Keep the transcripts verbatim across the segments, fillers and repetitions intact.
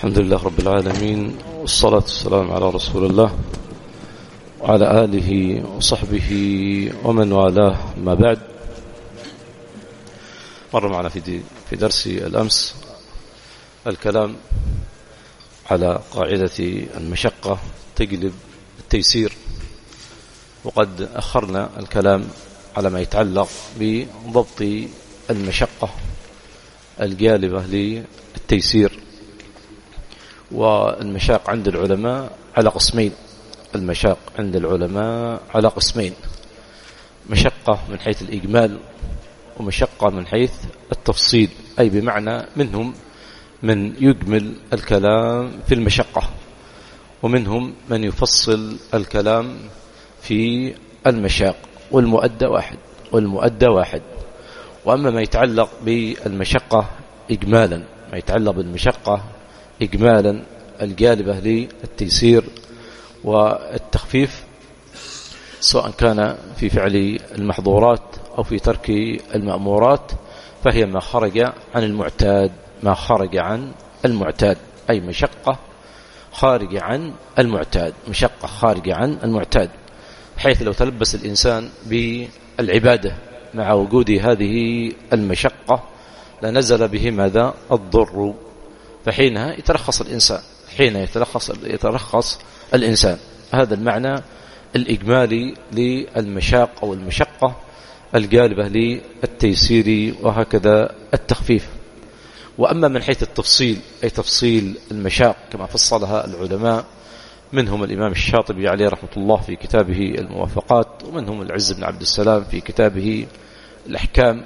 الحمد لله رب العالمين، والصلاة والسلام على رسول الله وعلى آله وصحبه ومن والاه، ما بعد. مر معنا في في درس الأمس الكلام على قاعدة المشقة تجلب التيسير، وقد أخرنا الكلام على ما يتعلق بضبط المشقة الجالبة للتيسير. والمشاق عند العلماء على قسمين المشاق عند العلماء على قسمين مشقة من حيث الإجمال، ومشقة من حيث التفصيل، أي بمعنى منهم من يجمل الكلام في المشقة، ومنهم من يفصل الكلام في المشاق، والمؤدى واحد والمؤدى واحد. وأما ما يتعلق بالمشقة إجمالا، ما يتعلق بالمشقة إجمالا الجالبة للتيسير والتخفيف، سواء كان في فعل المحظورات أو في ترك المأمورات، فهي ما خرج عن المعتاد، ما خرج عن المعتاد، أي مشقة خارج عن المعتاد، مشقة خارج عن المعتاد، حيث لو تلبس الإنسان بالعبادة مع وجود هذه المشقة لنزل به ماذا؟ الضر، فحينها يترخص الإنسان، حين يترخص يترخص الإنسان. هذا المعنى الإجمالي للمشاق أو المشقة الجالبة للتيسير، وهكذا التخفيف. وأما من حيث التفصيل، أي تفصيل المشاق كما فصلها العلماء، منهم الإمام الشاطبي عليه رحمة الله في كتابه الموافقات، ومنهم العز بن عبد السلام في كتابه الأحكام،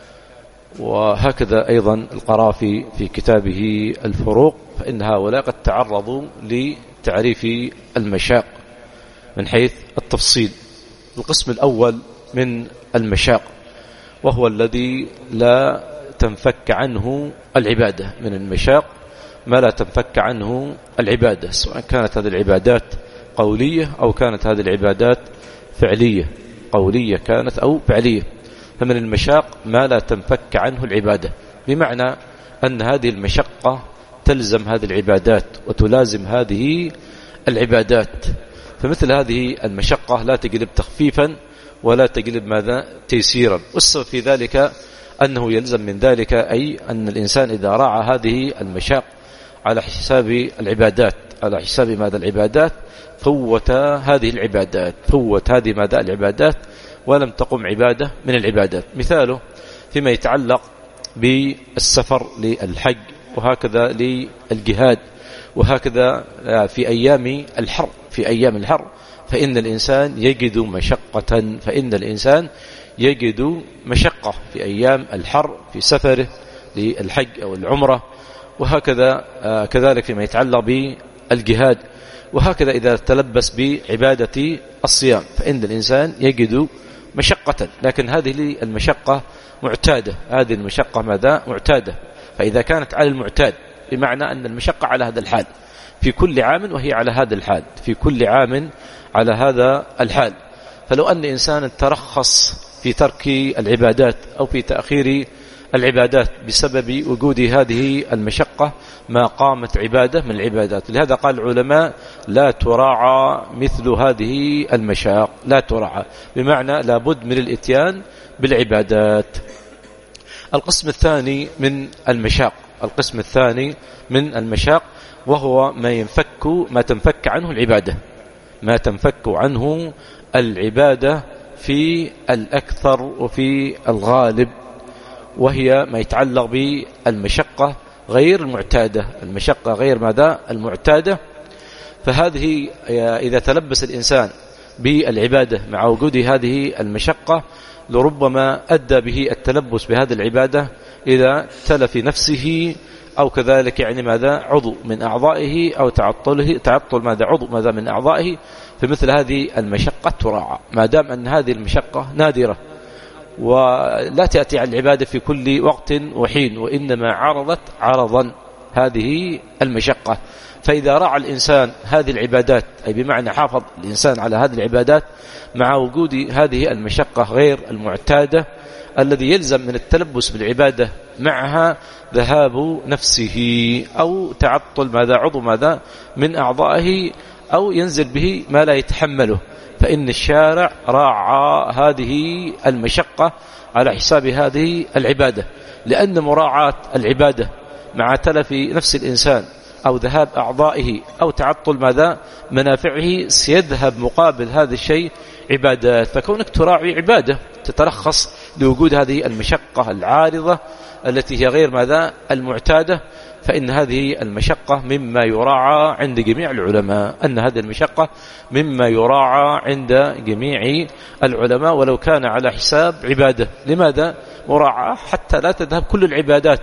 وهكذا أيضا القرافي في كتابه الفروق، فإن هؤلاء قد تعرضوا لتعريف المشاق من حيث التفصيل. القسم الأول من المشاق وهو الذي لا تنفك عنه العبادة، من المشاق ما لا تنفك عنه العبادة، سواء كانت هذه العبادات قولية أو كانت هذه العبادات فعلية، قولية كانت أو فعلية. فمن المشاق ما لا تنفك عنه العبادة، بمعنى أن هذه المشقة تلزم هذه العبادات وتلازم هذه العبادات، فمثل هذه المشقة لا تجلب تخفيفا ولا تجلب ماذا؟ تيسيرا. والسبب في ذلك أنه يلزم من ذلك، أي أن الإنسان إذا راعى هذه المشاق على حساب العبادات، على حساب ماذا؟ العبادات، فوت هذه العبادات، فوت هذه ماذا؟ العبادات، ولم تقم عبادة من العبادات. مثاله فيما يتعلق بالسفر للحج، وهكذا للجهاد، وهكذا في أيام الحر، في أيام الحر فإن الإنسان يجد مشقة، فإن الإنسان يجد مشقة في أيام الحر في سفره للحج أو العمرة، وهكذا كذلك فيما يتعلق بالجهاد، وهكذا إذا تلبس بعبادة الصيام فإن الإنسان يجد مشقة. لكن هذه المشقة معتادة، هذه المشقة ماذا؟ معتادة. فإذا كانت على المعتاد، بمعنى أن المشقة على هذا الحال في كل عام، وهي على هذا الحال في كل عام على هذا الحال، فلو أن إنسان ترخص في ترك العبادات أو في تأخير العبادات بسبب وجود هذه المشقة ما قامت عبادة من العبادات. لهذا قال العلماء لا تراعى مثل هذه المشاق، لا تراعى، بمعنى لابد من الاتيان بالعبادات. القسم الثاني من المشاق، القسم الثاني من المشاق وهو ما ينفك ما تنفك عنه العبادة، ما تنفك عنه العبادة في الأكثر وفي الغالب، وهي ما يتعلق بالمشقة غير المعتادة، المشقة غير ماذا؟ المعتادة. فهذه إذا تلبس الإنسان بالعبادة مع وجود هذه المشقة لربما أدى به التلبس بهذه العبادة إذا تلف نفسه، أو كذلك يعني ماذا؟ عضو من أعضائه، أو تعطله تعطل ماذا؟ عضو ماذا؟ من أعضائه. فمثل هذه المشقة تراعى ما دام أن هذه المشقة نادرة، ولا تأتي على العبادة في كل وقت وحين، وإنما عرضت عرضا، هذه المشقة. فإذا راعى الإنسان هذه العبادات، أي بمعنى حافظ الإنسان على هذه العبادات مع وجود هذه المشقة غير المعتادة الذي يلزم من التلبس بالعبادة معها ذهاب نفسه أو تعطل ماذا عضو ماذا من أعضائه أو ينزل به ما لا يتحمله، فإن الشارع راعى هذه المشقة على حساب هذه العبادة، لأن مراعاة العبادة مع تلف نفس الإنسان أو ذهاب أعضائه أو تعطل ماذا منافعه سيذهب مقابل هذا الشيء عبادات. فكونك تراعي عبادة تترخص لوجود هذه المشقة العارضة التي هي غير ماذا المعتادة، فإن هذه المشقة مما يراعى عند جميع العلماء، أن هذه المشقة مما يراعى عند جميع العلماء ولو كان على حساب عبادة. لماذا مراعاة؟ حتى لا تذهب كل العبادات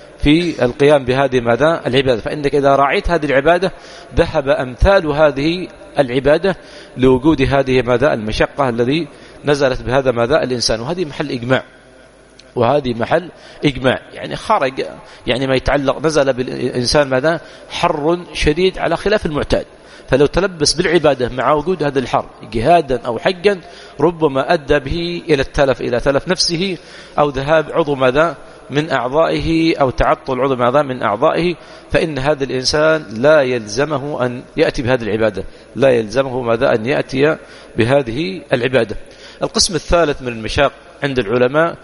في القيام بهذه ماذا العبادة، فإنك إذا راعيت هذه العبادة ذهب أمثال هذه العبادة لوجود هذه ماذا المشقة الذي نزلت بهذا ماذا الإنسان. وهذه محل إجماع، وهذه محل إجماع يعني خارج يعني ما يتعلق نزل بالإنسان ماذا حر شديد على خلاف المعتاد، فلو تلبس بالعبادة مع وجود هذا الحر جهادا أو حجا ربما أدى به إلى التلف إلى تلف نفسه أو ذهاب عضو ماذا من أعضائه أو تعطل عضو ماذا من أعضائه، فإن هذا الإنسان لا يلزمه أن يأتي بهذه العبادة، لا يلزمه ماذا أن يأتي بهذه العبادة. القسم الثالث من المشاق عند العلماء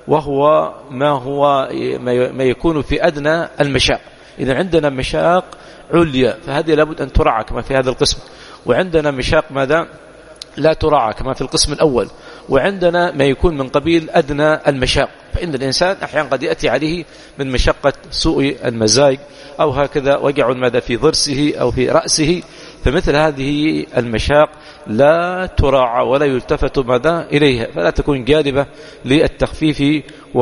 وهو ما هو ما يكون في أدنى المشاق. إذا عندنا مشاق عليا فهذه لابد أن تراعى كما في هذا القسم، وعندنا مشاق ماذا لا تراعى كما في القسم الأول، وعندنا ما يكون من قبيل أدنى المشاق. فإن الإنسان أحيانا قد يأتي عليه من مشقة سوء المزاج أو هكذا وجع ماذا في ضرسه أو في رأسه، فمثل هذه المشاق لا تراعى ولا يلتفت ماذا إليها، فلا تكون جالبة للتخفيف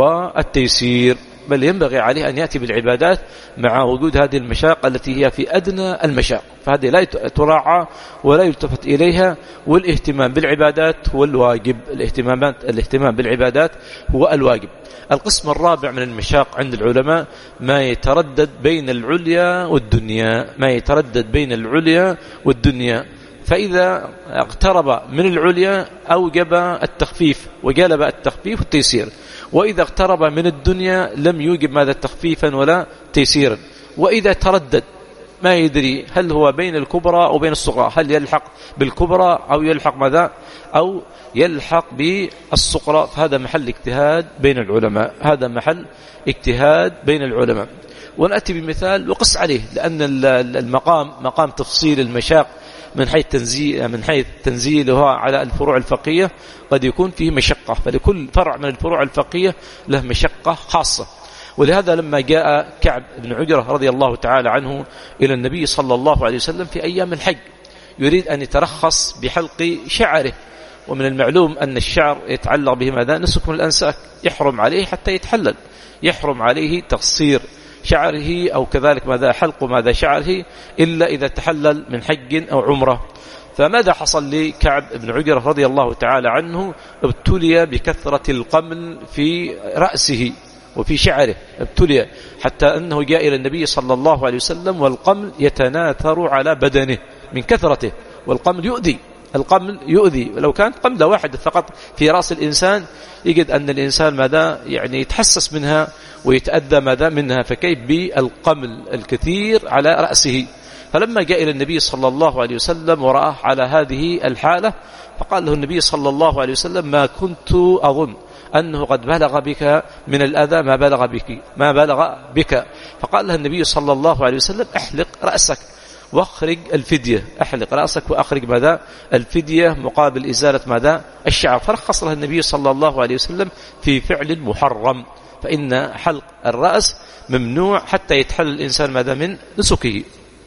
والتيسير، بل ينبغي عليه أن يأتي بالعبادات مع وجود هذه المشاق التي هي في أدنى المشاق، فهذه لا تراعى ولا يلتفت إليها. والاهتمام بالعبادات هو الواجب، الاهتمامات الاهتمام بالعبادات هو الواجب. القسم الرابع من المشاق عند العلماء ما يتردد بين العليا والدنيا، ما يتردد بين العليا والدنيا، فإذا اقترب من العليا أوجب التخفيف وجلب التخفيف والتيسير، وإذا اقترب من الدنيا لم يوجب ماذا تخفيفا ولا تيسيرا. وإذا تردد ما يدري هل هو بين الكبرى أو بين الصغرى، هل يلحق بالكبرى أو يلحق ماذا أو يلحق بالصغرى، فهذا محل اجتهاد بين العلماء، هذا محل اجتهاد بين العلماء. ونأتي بمثال وقص عليه، لأن المقام مقام تفصيل المشاق من حيث تنزيل من حيث تنزيلها على الفروع الفقهية قد يكون فيه مشقة، فلكل فرع من الفروع الفقهية له مشقة خاصة. ولهذا لما جاء كعب بن عجرة رضي الله تعالى عنه إلى النبي صلى الله عليه وسلم في أيام الحج يريد أن يترخص بحلق شعره، ومن المعلوم أن الشعر يتعلق به ماذا نسك من الأنساك، يحرم عليه حتى يتحلل، يحرم عليه تقصير شعره أو كذلك ماذا حلق ماذا شعره إلا إذا تحلل من حج أو عمره. فماذا حصل لكعب بن عجرة رضي الله تعالى عنه؟ ابتلي بكثرة القمل في رأسه وفي شعره، ابتلي حتى أنه جاء إلى النبي صلى الله عليه وسلم والقمل يتناثر على بدنه من كثرته، والقمل يؤذي، القمل يؤذي، لو كانت قملة واحدة فقط في رأس الإنسان يجد أن الإنسان ماذا يعني يتحسس منها ويتأذى ماذا منها، فكيف بالقمل الكثير على رأسه. فلما جاء إلى النبي صلى الله عليه وسلم ورآه على هذه الحالة فقال له النبي صلى الله عليه وسلم ما كنت أظن أنه قد بلغ بك من الأذى ما بلغ بك ما بلغ بك فقال له النبي صلى الله عليه وسلم احلق رأسك واخرج الفدية، احلق رأسك واخرج ماذا الفدية مقابل إزالة ماذا الشعر. فرخص له النبي صلى الله عليه وسلم في فعل محرم، فإن حلق الرأس ممنوع حتى يتحل الإنسان ماذا من نسكه،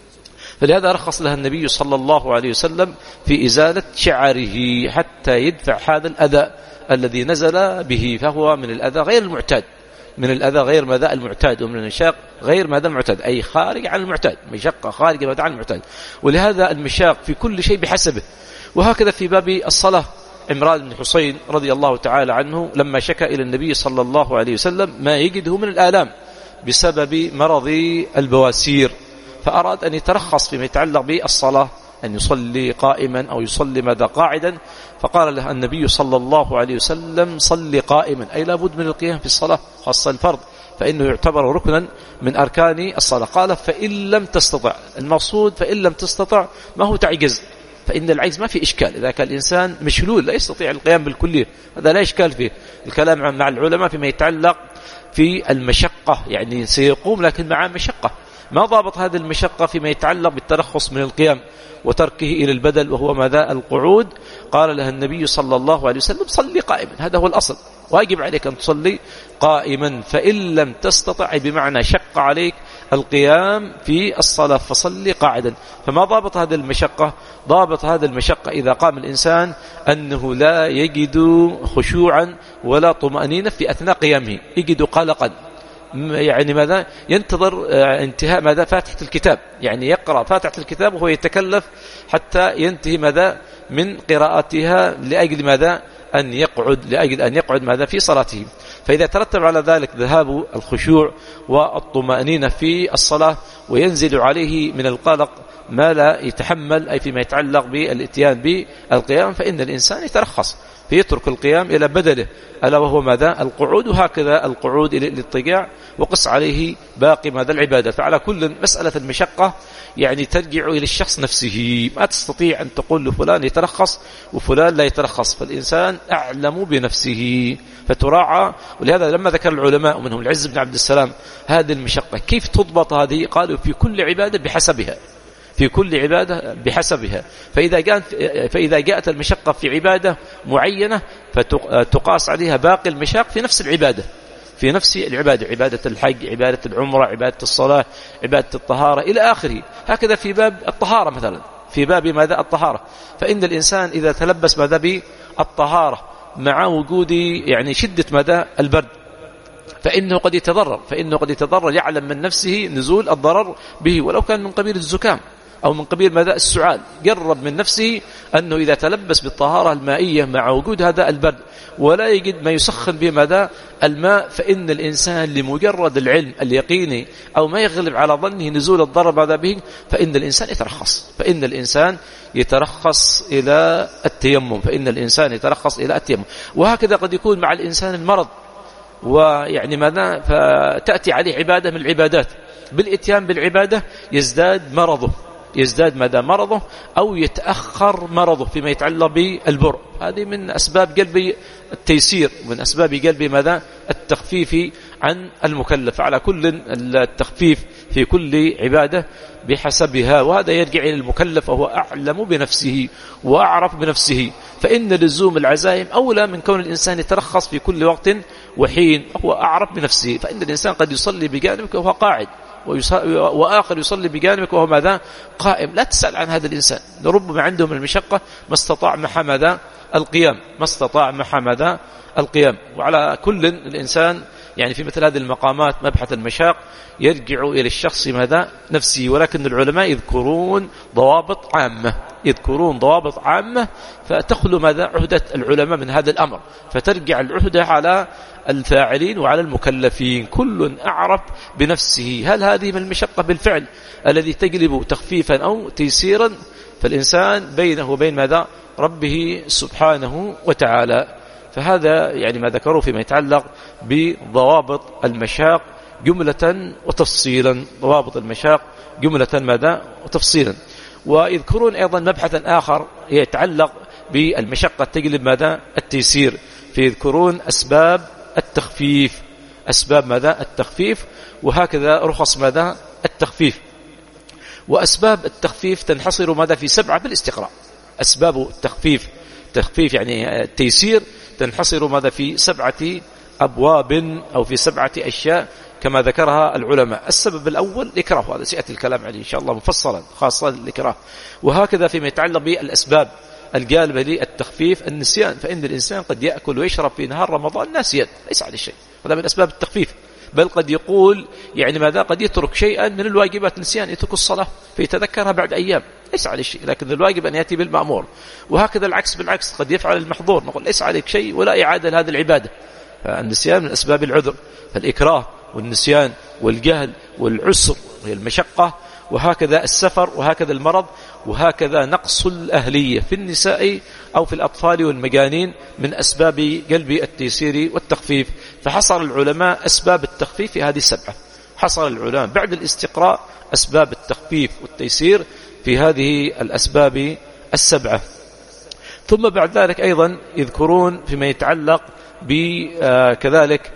فلهذا رخص لها النبي صلى الله عليه وسلم في إزالة شعره حتى يدفع هذا الأذى الذي نزل به، فهو من الأذى غير المعتاد، من الأذى غير ماذا المعتاد، ومن المشاق غير ماذا المعتاد، أي خارج عن المعتاد، مشقة خارج ماذا عن المعتاد. ولهذا المشاق في كل شيء بحسبه. وهكذا في باب الصلاة عمران بن حسين رضي الله تعالى عنه لما شكى إلى النبي صلى الله عليه وسلم ما يجده من الآلام بسبب مرض البواسير، فأراد أن يترخص فيما يتعلق بالصلاة، أن يصلي قائما أو يصلي ماذا قاعدا، فقال له النبي صلى الله عليه وسلم صلي قائما، أي لابد من القيام في الصلاة خاصة الفرض، فإنه يعتبر ركنا من أركان الصلاة. قال فإن لم تستطع، المقصود فإن لم تستطع ما هو تعجز، فإن العجز ما في إشكال، إذا كان الإنسان مشلول لا يستطيع القيام بالكلية هذا لا إشكال فيه. الكلام مع العلماء فيما يتعلق في المشقة، يعني سيقوم لكن مع مشقة، ما ضابط هذه المشقة فيما يتعلق بالترخص من القيام وتركه إلى البدل وهو ماذا القعود. قال له النبي صلى الله عليه وسلم صلي قائما، هذا هو الأصل، واجب عليك أن تصلي قائما، فإن لم تستطع بمعنى شق عليك القيام في الصلاة فصلي قاعدا. فما ضابط هذه المشقة؟ ضابط هذه المشقة إذا قام الإنسان أنه لا يجد خشوعا ولا طمأنينة في أثناء قيامه، يجد قلقا، يعني ماذا ينتظر انتهاء ماذا فاتحة الكتاب، يعني يقرأ فاتحة الكتاب وهو يتكلف حتى ينتهي ماذا من قراءتها لأجل ماذا أن يقعد لأجل أن يقعد ماذا في صلاته. فإذا ترتب على ذلك ذهاب الخشوع والطمأنينة في الصلاة وينزل عليه من القلق ما لا يتحمل، أي فيما يتعلق بالاتيان بالقيام، فإن الإنسان يترخص فيترك القيام إلى بدله ألا وهو ماذا القعود، وهكذا القعود للاضطجاع، وقص عليه باقي ماذا العبادة. فعلى كل مسألة المشقة يعني ترجع إلى الشخص نفسه، ما تستطيع أن تقول لفلان يترخص وفلان لا يترخص، فالإنسان أعلم بنفسه فتراعى. ولهذا لما ذكر العلماء ومنهم العز بن عبد السلام هذه المشقة كيف تضبط هذه، قالوا في كل عبادة بحسبها، في كل عبادة بحسبها. فإذا جاءت, فإذا جاءت المشقة في عبادة معينة فتقاس عليها باقي المشاق في نفس العبادة، في نفس العبادة، عبادة الحج، عبادة العمرة، عبادة الصلاة، عبادة الطهارة إلى آخره. هكذا في باب الطهارة مثلا، في باب ماذا الطهارة، فإن الإنسان إذا تلبس ماذا بالطهارة مع وجود يعني شدة ماذا البرد فإنه قد يتضرر، فإنه قد يتضرر يعلم من نفسه نزول الضرر به، ولو كان من قبيل الزكام أو من قبيل ماذا السعال، جرب من نفسه أنه إذا تلبس بالطهارة المائية مع وجود هذا البرد ولا يجد ما يسخن به ماذا الماء، فإن الإنسان لمجرد العلم اليقيني أو ما يغلب على ظنه نزول الضرر ماذا به، فإن الإنسان يترخص، فإن الإنسان يترخص إلى التيمم، فإن الإنسان يترخص إلى التيمم. وهكذا قد يكون مع الإنسان المرض، ويعني ماذا فتأتي عليه عبادة من العبادات، بالإتيان بالعبادة يزداد مرضه، يزداد مدى مرضه أو يتأخر مرضه فيما يتعلق بالبرء. هذه من أسباب قلب التيسير ومن أسباب قلب ماذا التخفيف عن المكلف. على كل التخفيف في كل عبادة بحسبها، وهذا يرجع إلى المكلف وهو أعلم بنفسه وأعرف بنفسه، فإن لزوم العزائم أولى من كون الإنسان يترخص في كل وقت وحين، هو أعرف بنفسه. فإن الإنسان قد يصلي بجانبك وهو قاعد، وآخر يصلي بجانبك وهو ماذا قائم، لا تسأل عن هذا الإنسان، ربما عنده من المشقة ما استطاع مع ماذا القيام، ما استطاع مع ماذا القيام. وعلى كل الإنسان يعني في مثل هذه المقامات مبحث المشاق يرجع إلى الشخص ماذا نفسه، ولكن العلماء يذكرون ضوابط عامة، يذكرون ضوابط عامة فتخلو ماذا عهدة العلماء من هذا الأمر، فترجع العهدة على الفاعلين وعلى المكلفين، كل أعرف بنفسه هل هذه من المشقة بالفعل الذي تجلب تخفيفا أو تيسيرا، فالإنسان بينه وبين ماذا ربه سبحانه وتعالى. فهذا يعني ما ذكروا فيما يتعلق بضوابط المشاق جملة وتفصيلا، ضوابط المشاق جملة ماذا وتفصيلا. ويذكرون أيضا مبحثا آخر يتعلق بالمشقة تجلب ماذا التيسير، فيذكرون أسباب التخفيف، أسباب ماذا التخفيف، وهكذا رخص ماذا التخفيف. وأسباب التخفيف تنحصر ماذا في سبعة بالاستقراء، أسباب التخفيف، تخفيف يعني التيسير تنحصر ماذا في سبعة أبواب أو في سبعة أشياء كما ذكرها العلماء. السبب الأول الإكراه، هذا سيأتي الكلام عليه إن شاء الله مفصلا خاصة الإكراه. وهكذا فيما يتعلق بالأسباب الجالبة للتخفيف النسيان، فإن الإنسان قد يأكل ويشرب في نهار رمضان ناسيا ليس عليه شيء، هذا من أسباب التخفيف، بل قد يقول يعني ماذا قد يترك شيئا من الواجبات نسيان، يترك الصلاة فيتذكرها بعد أيام ليس عليه شيء، لكن الواجب أن يأتي بالمأمور. وهكذا العكس بالعكس، قد يفعل المحظور نقول ليس عليك شيء ولا إعادة لهذه العبادة، فالنسيان من أسباب العذر. فالإكراه والنسيان والجهل والعسر وهي المشقة، وهكذا السفر، وهكذا المرض، وهكذا نقص الأهلية في النساء أو في الأطفال والمجانين من أسباب قلب التيسير والتخفيف. فحصر العلماء أسباب التخفيف في هذه السبعة، حصر العلماء بعد الاستقراء أسباب التخفيف والتيسير في هذه الأسباب السبعة. ثم بعد ذلك أيضا يذكرون فيما يتعلق بكذلك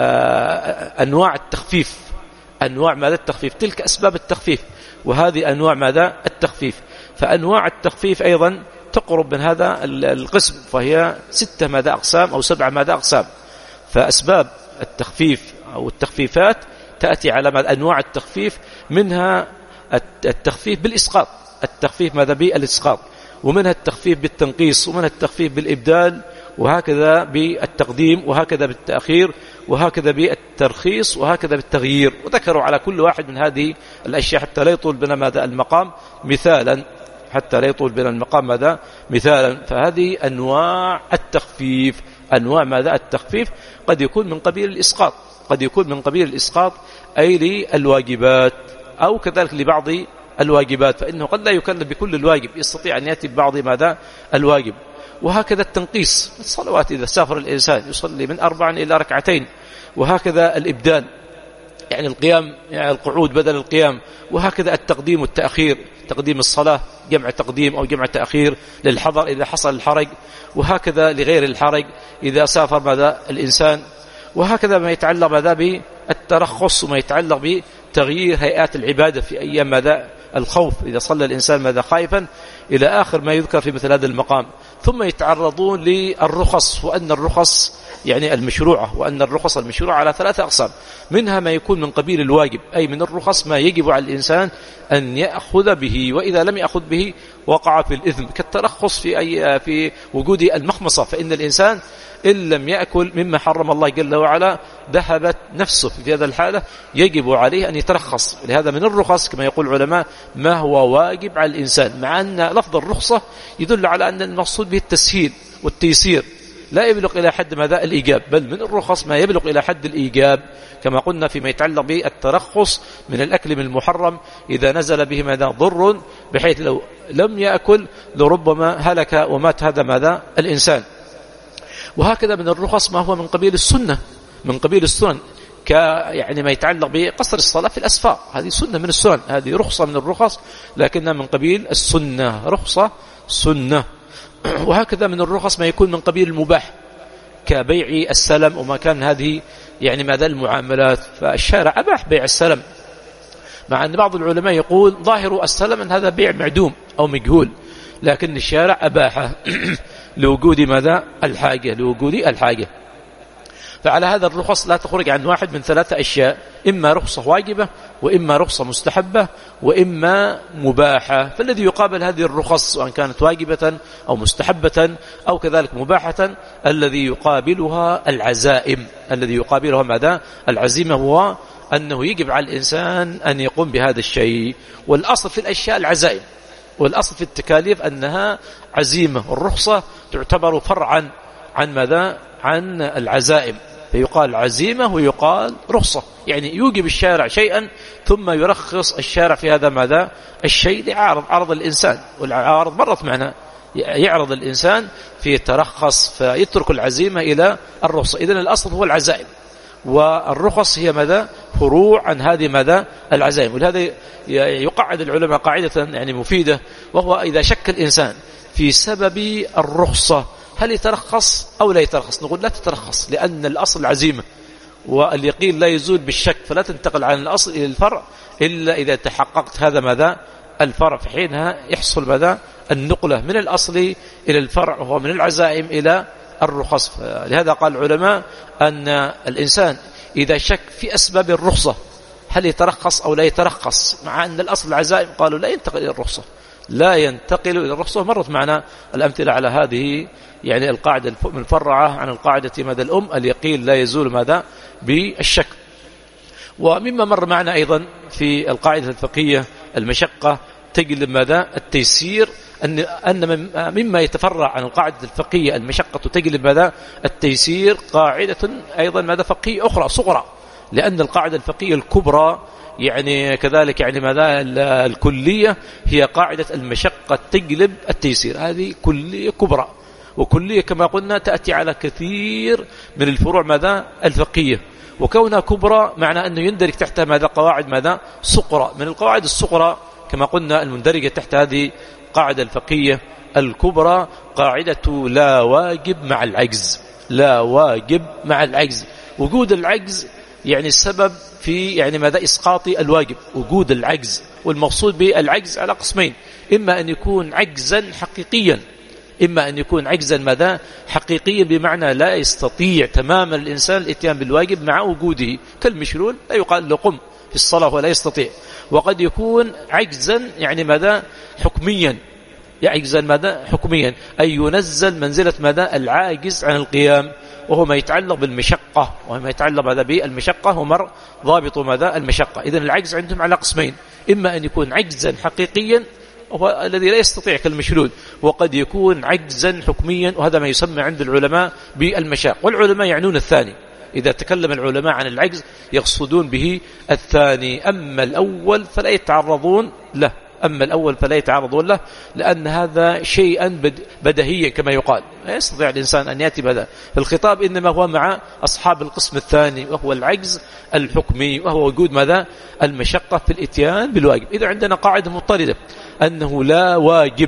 أنواع التخفيف، أنواع ماذا التخفيف، تلك أسباب التخفيف وهذه أنواع ماذا التخفيف. فأنواع التخفيف أيضا تقرب من هذا القسم، فهي ستة ماذا أقسام أو سبعة ماذا أقسام. فأسباب التخفيف أو التخفيفات تأتي على أنواع التخفيف، منها التخفيف بالإسقاط، التخفيف ماذا بالإسقاط، ومنها التخفيف بالتنقيص، ومنها التخفيف بالإبدال، وهكذا بالتقديم، وهكذا بالتأخير، وهكذا بالترخيص، وهكذا بالتغيير. وذكروا على كل واحد من هذه الأشياء حتى لا يطول بنا ماذا المقام مثالا، حتى لا يطول بنا المقام ماذا مثالا. فهذه أنواع التخفيف، أنواع ماذا التخفيف قد يكون من قبيل الإسقاط، قد يكون من قبيل الإسقاط أي للواجبات أو كذلك لبعض الواجبات، فإنه قد لا يكلف بكل الواجب، يستطيع أن يأتي ببعض ماذا الواجب. وهكذا التنقيص، الصلوات إذا سافر الإنسان يصلي من أربع إلى ركعتين، وهكذا الإبدال يعني القيام يعني القعود بدل القيام، وهكذا التقديم والتأخير، تقديم الصلاة جمع تقديم أو جمع تأخير للحضر إذا حصل الحرج، وهكذا لغير الحرج إذا سافر ماذا الإنسان، وهكذا ما يتعلق ماذا بالترخص وما يتعلق بتغيير هيئات العبادة في أيام ماذا الخوف إذا صلى الإنسان ماذا خائفا، إلى آخر ما يذكر في مثل هذا المقام. ثم يتعرضون للرخص، وأن الرخص يعني المشروعة، وأن الرخص المشروعة على ثلاثة أقسام، منها ما يكون من قبيل الواجب، أي من الرخص ما يجب على الإنسان أن يأخذ به، وإذا لم يأخذ به وقع في الإثم، كالترخص في أي في وجود المخمصة، فإن الإنسان إن لم يأكل مما حرم الله جل وعلا ذهبت نفسه، في هذا الحالة يجب عليه أن يترخص. لهذا من الرخص كما يقول العلماء ما هو واجب على الإنسان، مع أن لفظ الرخصة يدل على أن المقصود به التسهيل والتيسير، لا يبلغ إلى حد ماذا الإيجاب، بل من الرخص ما يبلغ إلى حد الإيجاب، كما قلنا فيما يتعلق بالترخص من الأكل من المحرم إذا نزل به ماذا ضر، بحيث لو لم يأكل لربما هلك ومات هذا ماذا الإنسان. وهكذا من الرخص ما هو من قبيل السنة، من قبيل السنن، ك يعني ما يتعلق بقصر الصلاة في الأسفار، هذه سنة من السنن، هذه رخصة من الرخص لكنها من قبيل السنة، رخصة سنة. وهكذا من الرخص ما يكون من قبيل المباح كبيع السلم وما كان هذه يعني ماذا المعاملات، فالشارع أباح بيع السلم، مع أن بعض العلماء يقول ظاهر السلم أن هذا بيع معدوم أو مجهول، لكن الشارع أباحه لوجود ماذا الحاجة، لوجود الحاجة. فعلى هذا الرخص لا تخرج عن واحد من ثلاثة أشياء، إما رخصة واجبة، وإما رخصة مستحبة، وإما مباحة. فالذي يقابل هذه الرخص سواء كانت واجبة أو مستحبة أو كذلك مباحة، الذي يقابلها العزائم، الذي يقابلها ماذا العزيمة، هو أنه يجب على الإنسان أن يقوم بهذا الشيء. والأصل في الأشياء العزائم، والأصل في التكاليف أنها عزيمة، والرخصة تعتبر فرعا عن ماذا عن العزائم، فيقال عزيمة ويقال رخصة، يعني يوجب الشارع شيئا ثم يرخص الشارع في هذا ماذا الشيء لعارض عرض الإنسان، والعارض مرت معنا يعرض الإنسان في ترخص فيترك العزيمة إلى الرخصة. إذن الأصل هو العزائم، والرخص هي ماذا فروع عن هذه ماذا العزائم. ولهذا يقعد العلماء قاعدة يعني مفيدة، وهو إذا شك الإنسان في سبب الرخصة هل يترخص أو لا يترخص، نقول لا تترخص، لأن الأصل العزيمة، واليقين لا يزول بالشك، فلا تنتقل عن الأصل إلى الفرع إلا إذا تحققت هذا ماذا الفرع، في حينها يحصل ماذا النقلة من الأصل إلى الفرع، وهو من العزائم إلى الرخص. لهذا قال العلماء أن الإنسان إذا شك في أسباب الرخصة هل يترخص أو لا يترخص، مع أن الأصل العزائم قالوا لا ينتقل إلى الرخصة، لا ينتقل إلى الرخصة. مرت معنا الأمثلة على هذه يعني القاعدة المفرعة عن القاعدة ماذا الأم، اليقين لا يزول ماذا بالشك. ومما مر معنا أيضا في القاعدة الفقهية المشقة تجلب ماذا التيسير، أن أن مما يتفرع عن القاعدة الفقهية المشقة تجلب ماذا التيسير، قاعدة أيضا ماذا فقهية أخرى صغرى لأن القاعدة الفقهية الكبرى يعني كذلك يعني ماذا الكلية هي قاعدة المشقة تجلب التيسير، هذه كلية كبرى، وكلية كما قلنا تأتي على كثير من الفروع ماذا الفقهية، وكونها كبرى معنى أنه يندرج تحتها ماذا قواعد ماذا صغرى. من القواعد الصغرى كما قلنا المندرجة تحت هذه قاعدة الفقهية الكبرى قاعدة لا واجب مع العجز. لا واجب مع العجز، وجود العجز يعني السبب في يعني ماذا إسقاط الواجب، وجود العجز. والمقصود بالعجز على قسمين، إما أن يكون عجزا حقيقيا، إما أن يكون عجزا ماذا حقيقيا بمعنى لا يستطيع تماما الإنسان الاتيان بالواجب مع وجوده، كالمشلول لا يقال له قم في الصلاة ولا يستطيع. وقد يكون عجزا يعني ماذا حكميا، يعجز ماذا حكميا، أي ينزل منزلة ماذا العاجز عن القيام، وهو ما يتعلق بالمشقة، وهو ما يتعلق ماذا بالمشقة ومر ضابط ماذا المشقة. إذن العجز عندهم على قسمين، إما أن يكون عجزا حقيقيا وهو الذي لا يستطيع كالمشلول، وقد يكون عجزا حكميا، وهذا ما يسمى عند العلماء بالمشاق. والعلماء يعنون الثاني، إذا تكلم العلماء عن العجز يقصدون به الثاني، أما الأول فلا يتعرضون له، أما الأول فلا يتعرضون له لأن هذا شيئا بدهيا كما يقال، لا يستطيع الإنسان أن يأتي بهذا. الخطاب إنما هو مع أصحاب القسم الثاني، وهو العجز الحكمي، وهو وجود ماذا المشقة في الاتيان بالواجب. إذا عندنا قاعدة مضطردة أنه لا واجب،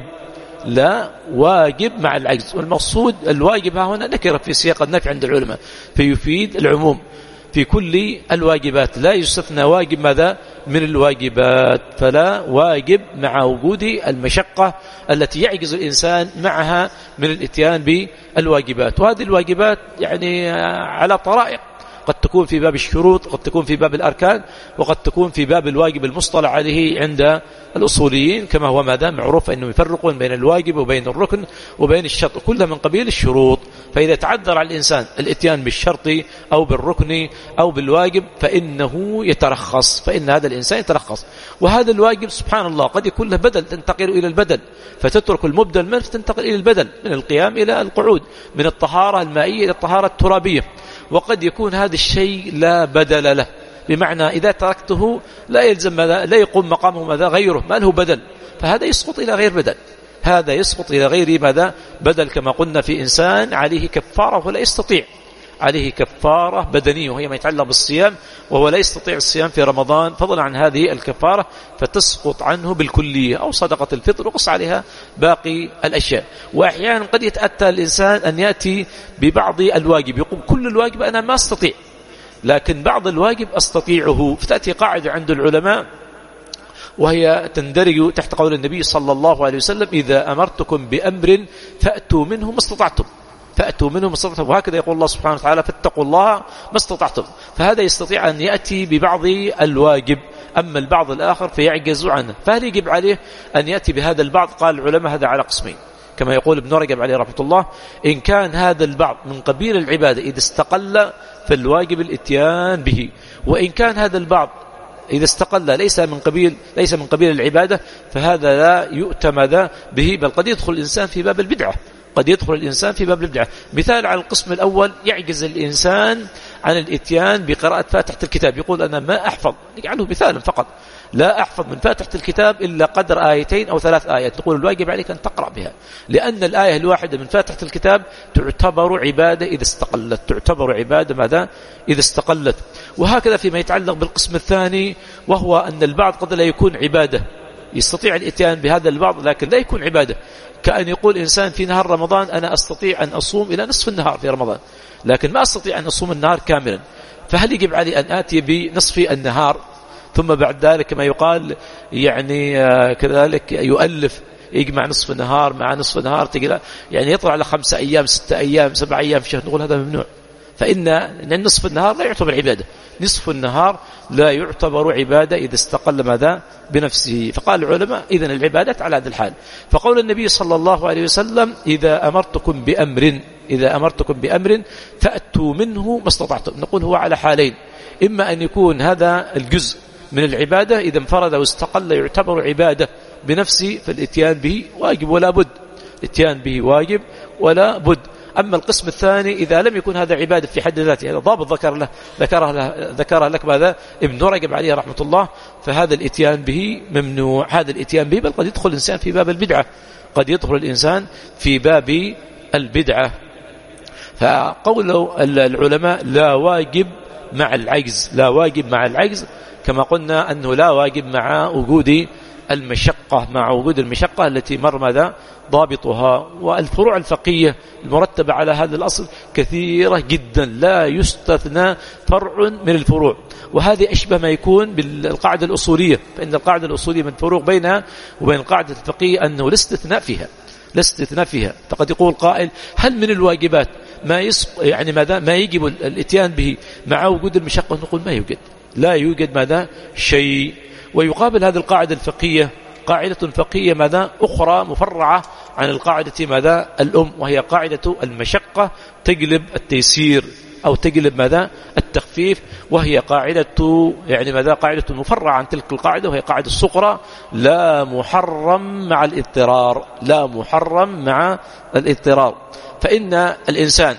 لا واجب مع العجز. والمقصود الواجب ها هنا نكر في سياق النفي عند العلماء فيفيد العموم في كل الواجبات، لا يستثنى واجب ماذا من الواجبات، فلا واجب مع وجود المشقة التي يعجز الإنسان معها من الاتيان بالواجبات. وهذه الواجبات يعني على طرائق، قد تكون في باب الشروط، قد تكون في باب الأركان، وقد تكون في باب الواجب المصطلح عليه عند الأصوليين كما هو ماذا معروف أنه يفرقون بين الواجب وبين الركن وبين الشرط، كلها من قبيل الشروط. فإذا تعذر على الإنسان الاتيان بالشرط أو بالركن أو بالواجب فإنه يترخص، فإن هذا الإنسان يترخص. وهذا الواجب سبحان الله قد يكون له بدل، تنتقل إلى البدل، فتترك المبدل منه فتنتقل إلى البدل، من القيام إلى القعود، من الطهارة المائية إلى الطهارة الترابية. وقد يكون هذا الشيء لا بدل له، بمعنى إذا تركته لا يلزم ماذا لا يقوم مقامه ماذا غيره، ما له بدل، فهذا يسقط إلى غير بدل، هذا يسقط إلى غير ماذا بدل. كما قلنا في إنسان عليه كفارة ولا يستطيع، عليه كفارة بدنية وهي ما يتعلق بالصيام، وهو لا يستطيع الصيام في رمضان فضلا عن هذه الكفارة، فتسقط عنه بالكلية، أو صدقة الفطر وقص عليها باقي الأشياء. وأحيانا قد يتأتى الإنسان أن يأتي ببعض الواجب، يقول كل الواجب أنا ما أستطيع، لكن بعض الواجب أستطيعه. فتأتي قاعدة عند العلماء وهي تندرج تحت قول النبي صلى الله عليه وسلم: إذا أمرتكم بأمر فأتوا منه ما استطعتم، فأتوا منه ما استطعتم. وهكذا يقول الله سبحانه وتعالى: فاتقوا الله ما استطعتم. فهذا يستطيع أن يأتي ببعض الواجب، أما البعض الآخر فيعجز عنه. فهل يجب عليه أن يأتي بهذا البعض؟ قال العلماء هذا على قسمين، كما يقول ابن رجب عليه رحمة الله: إن كان هذا البعض من قبيل العبادة إذا استقل فالواجب الاتيان به، وإن كان هذا البعض إذا استقل ليس من قبيل ليس من قبيل العبادة فهذا لا يؤتمد به، بل قد يدخل الإنسان في باب البدعة، قد يدخل الإنسان في باب البدعة. مثال على القسم الأول: يعجز الإنسان عن الاتيان بقراءة فاتحة الكتاب، يقول أنا ما أحفظ، نجعله مثالا فقط، لا أحفظ من فاتحة الكتاب إلا قدر آيتين أو ثلاث آيات، نقول الواجب عليك أن تقرأ بها، لأن الآية الواحدة من فاتحة الكتاب تعتبر عبادة إذا استقلت، تعتبر عبادة ماذا إذا استقلت. وهكذا فيما يتعلق بالقسم الثاني، وهو أن البعض قد لا يكون عبادة، يستطيع الاتيان بهذا البعض لكن لا يكون عبادة، كأن يقول إنسان في نهار رمضان أنا أستطيع أن أصوم إلى نصف النهار في رمضان، لكن ما أستطيع أن أصوم النهار كاملا، فهل يجب علي أن آتي بنصف النهار ثم بعد ذلك ما يقال يعني كذلك يؤلف يجمع نصف النهار مع نصف النهار تقول يعني يطلع على خمسة أيام ستة أيام سبع أيام في شهر؟ نقول هذا ممنوع، فإن نصف النهار لا يعتبر عبادة، نصف النهار لا يعتبر عبادة إذا استقل ماذا بنفسه. فقال العلماء إذن العبادات على هذا الحال. فقول النبي صلى الله عليه وسلم: إذا أمرتكم بأمر إذا أمرتكم بأمر فأتوا منه ما استطعتم، نقول هو على حالين: إما أن يكون هذا الجزء من العبادة إذا انفرد واستقل يعتبر عبادة بنفسه فالاتيان به واجب ولا بد، الاتيان به واجب ولا بد، أما القسم الثاني إذا لم يكن هذا عبادة في حد ذاته، هذا ضابط ذكر له ذكره له ذكره لك ماذا ابن رجب عليه رحمة الله، فهذا الاتيان به ممنوع. هذا الاتيان به بل قد يدخل الإنسان في باب البدعة، قد يدخل الإنسان في باب البدعة. فقول العلماء لا واجب مع العجز، لا واجب مع العجز، كما قلنا أنه لا واجب مع وجود المشقة، مع وجود المشقة التي مر ماذا ضابطها. والفروع الفقهية المرتبة على هذا الأصل كثيرة جدا، لا يستثنى فرع من الفروع، وهذه أشبه ما يكون بالقاعدة الأصولية، فإن القاعدة الأصولية من فروق بينها وبين القاعدة الفقهية أنه لا استثناء فيها، لا استثناء فيها. فقد يقول قائل هل من الواجبات ما يسق يعني ماذا ما يجب الاتيان به مع وجود المشقة؟ نقول ما يوجد، لا يوجد ماذا شيء. ويقابل هذه القاعدة الفقهية قاعدة فقهية ماذا أخرى مفرعة عن القاعدة ماذا الأم، وهي قاعدة المشقة تجلب التيسير أو تجلب ماذا التخفيف، وهي قاعدة يعني ماذا قاعدة مفرعة عن تلك القاعدة، وهي قاعدة الصغرى لا محرم مع الاضطرار، لا محرم مع الاضطرار. فإن الإنسان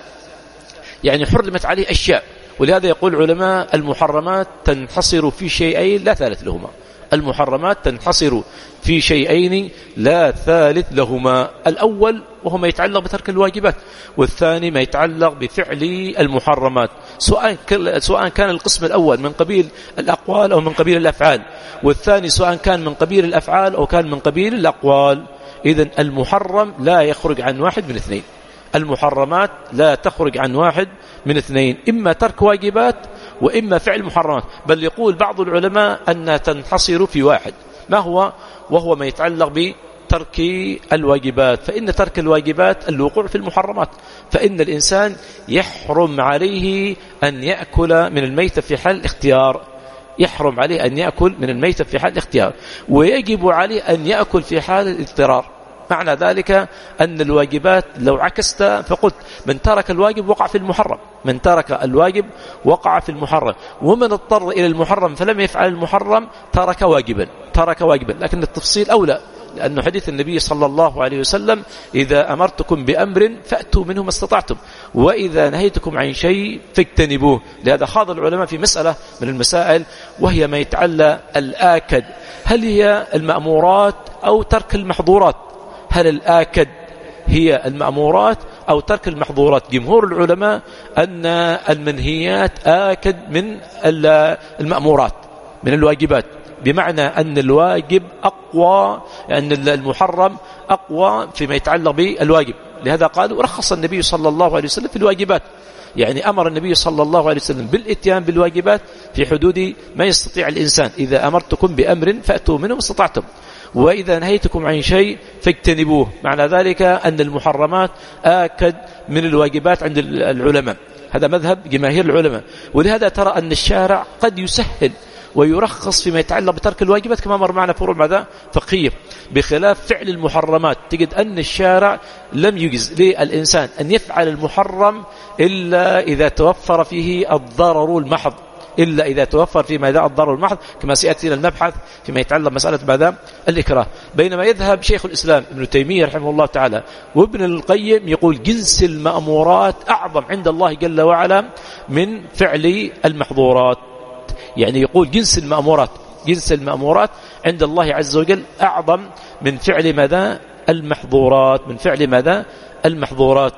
يعني حرمت عليه أشياء، ولهذا يقول العلماء المحرمات تنحصر في شيئين لا ثالث لهما، المحرمات تنحصر في شيئين لا ثالث لهما، الأول وهو ما يتعلق بترك الواجبات، والثاني ما يتعلق بفعل المحرمات، سواء سواء كان القسم الأول من قبيل الأقوال أو من قبيل الأفعال، والثاني سواء كان من قبيل الأفعال أو كان من قبيل الأقوال. إذن المحرم لا يخرج عن واحد من اثنين، المحرمات لا تخرج عن واحد من اثنين، إما ترك واجبات وإما فعل محرمات. بل يقول بعض العلماء أنها تنحصر في واحد، ما هو؟ وهو ما يتعلق بترك الواجبات، فإن ترك الواجبات الوقوع في المحرمات، فإن الإنسان يحرم عليه أن يأكل من الميتة في حال الاختيار، يحرم عليه أن يأكل من الميتة في حال الاختيار، ويجب عليه أن يأكل في حال الاضطرار. معنى ذلك أن الواجبات لو عكست فقلت من ترك الواجب وقع في المحرم، من ترك الواجب وقع في المحرم، ومن اضطر إلى المحرم فلم يفعل المحرم ترك واجبا، ترك واجبا. لكن التفصيل أولى، لأن حديث النبي صلى الله عليه وسلم إذا أمرتكم بأمر فأتوا منه ما استطعتم، وإذا نهيتكم عن شيء فاجتنبوه. لهذا خاض العلماء في مسألة من المسائل، وهي ما يتعلق الآكد، هل هي المأمورات أو ترك المحظورات؟ هل الآكد هي المأمورات أو ترك المحظورات؟ جمهور العلماء أن المنهيات آكد من المأمورات، من الواجبات، بمعنى أن الواجب أقوى، أن المحرم أقوى فيما يتعلق بالواجب. لهذا قالوا رخص النبي صلى الله عليه وسلم في الواجبات، يعني أمر النبي صلى الله عليه وسلم بالإتيان بالواجبات في حدود ما يستطيع الإنسان. إذا أمرتكم بأمر فأتوا منه ما استطعتم، وإذا نهيتكم عن شيء فاجتنبوه. معنى ذلك أن المحرمات آكد من الواجبات عند العلماء، هذا مذهب جماهير العلماء. ولهذا ترى أن الشارع قد يسهل ويرخص فيما يتعلق بترك الواجبات كما مر معنا فروع ماذا فقهية، بخلاف فعل المحرمات. تجد أن الشارع لم يجز للإنسان أن يفعل المحرم إلا إذا توفر فيه الضرر المحض، إلا إذا توفر في ماذا الضرر المحض، كما سيأتينا المبحث فيما يتعلق مسألة ماذا الإكراه. بينما يذهب شيخ الإسلام ابن تيمية رحمه الله تعالى وابن القيم يقول جنس المأمورات أعظم عند الله جل وعلا من فعل المحظورات، يعني يقول جنس المأمورات، جنس المأمورات عند الله عز وجل أعظم من فعل ماذا المحظورات، من فعل ماذا المحظورات.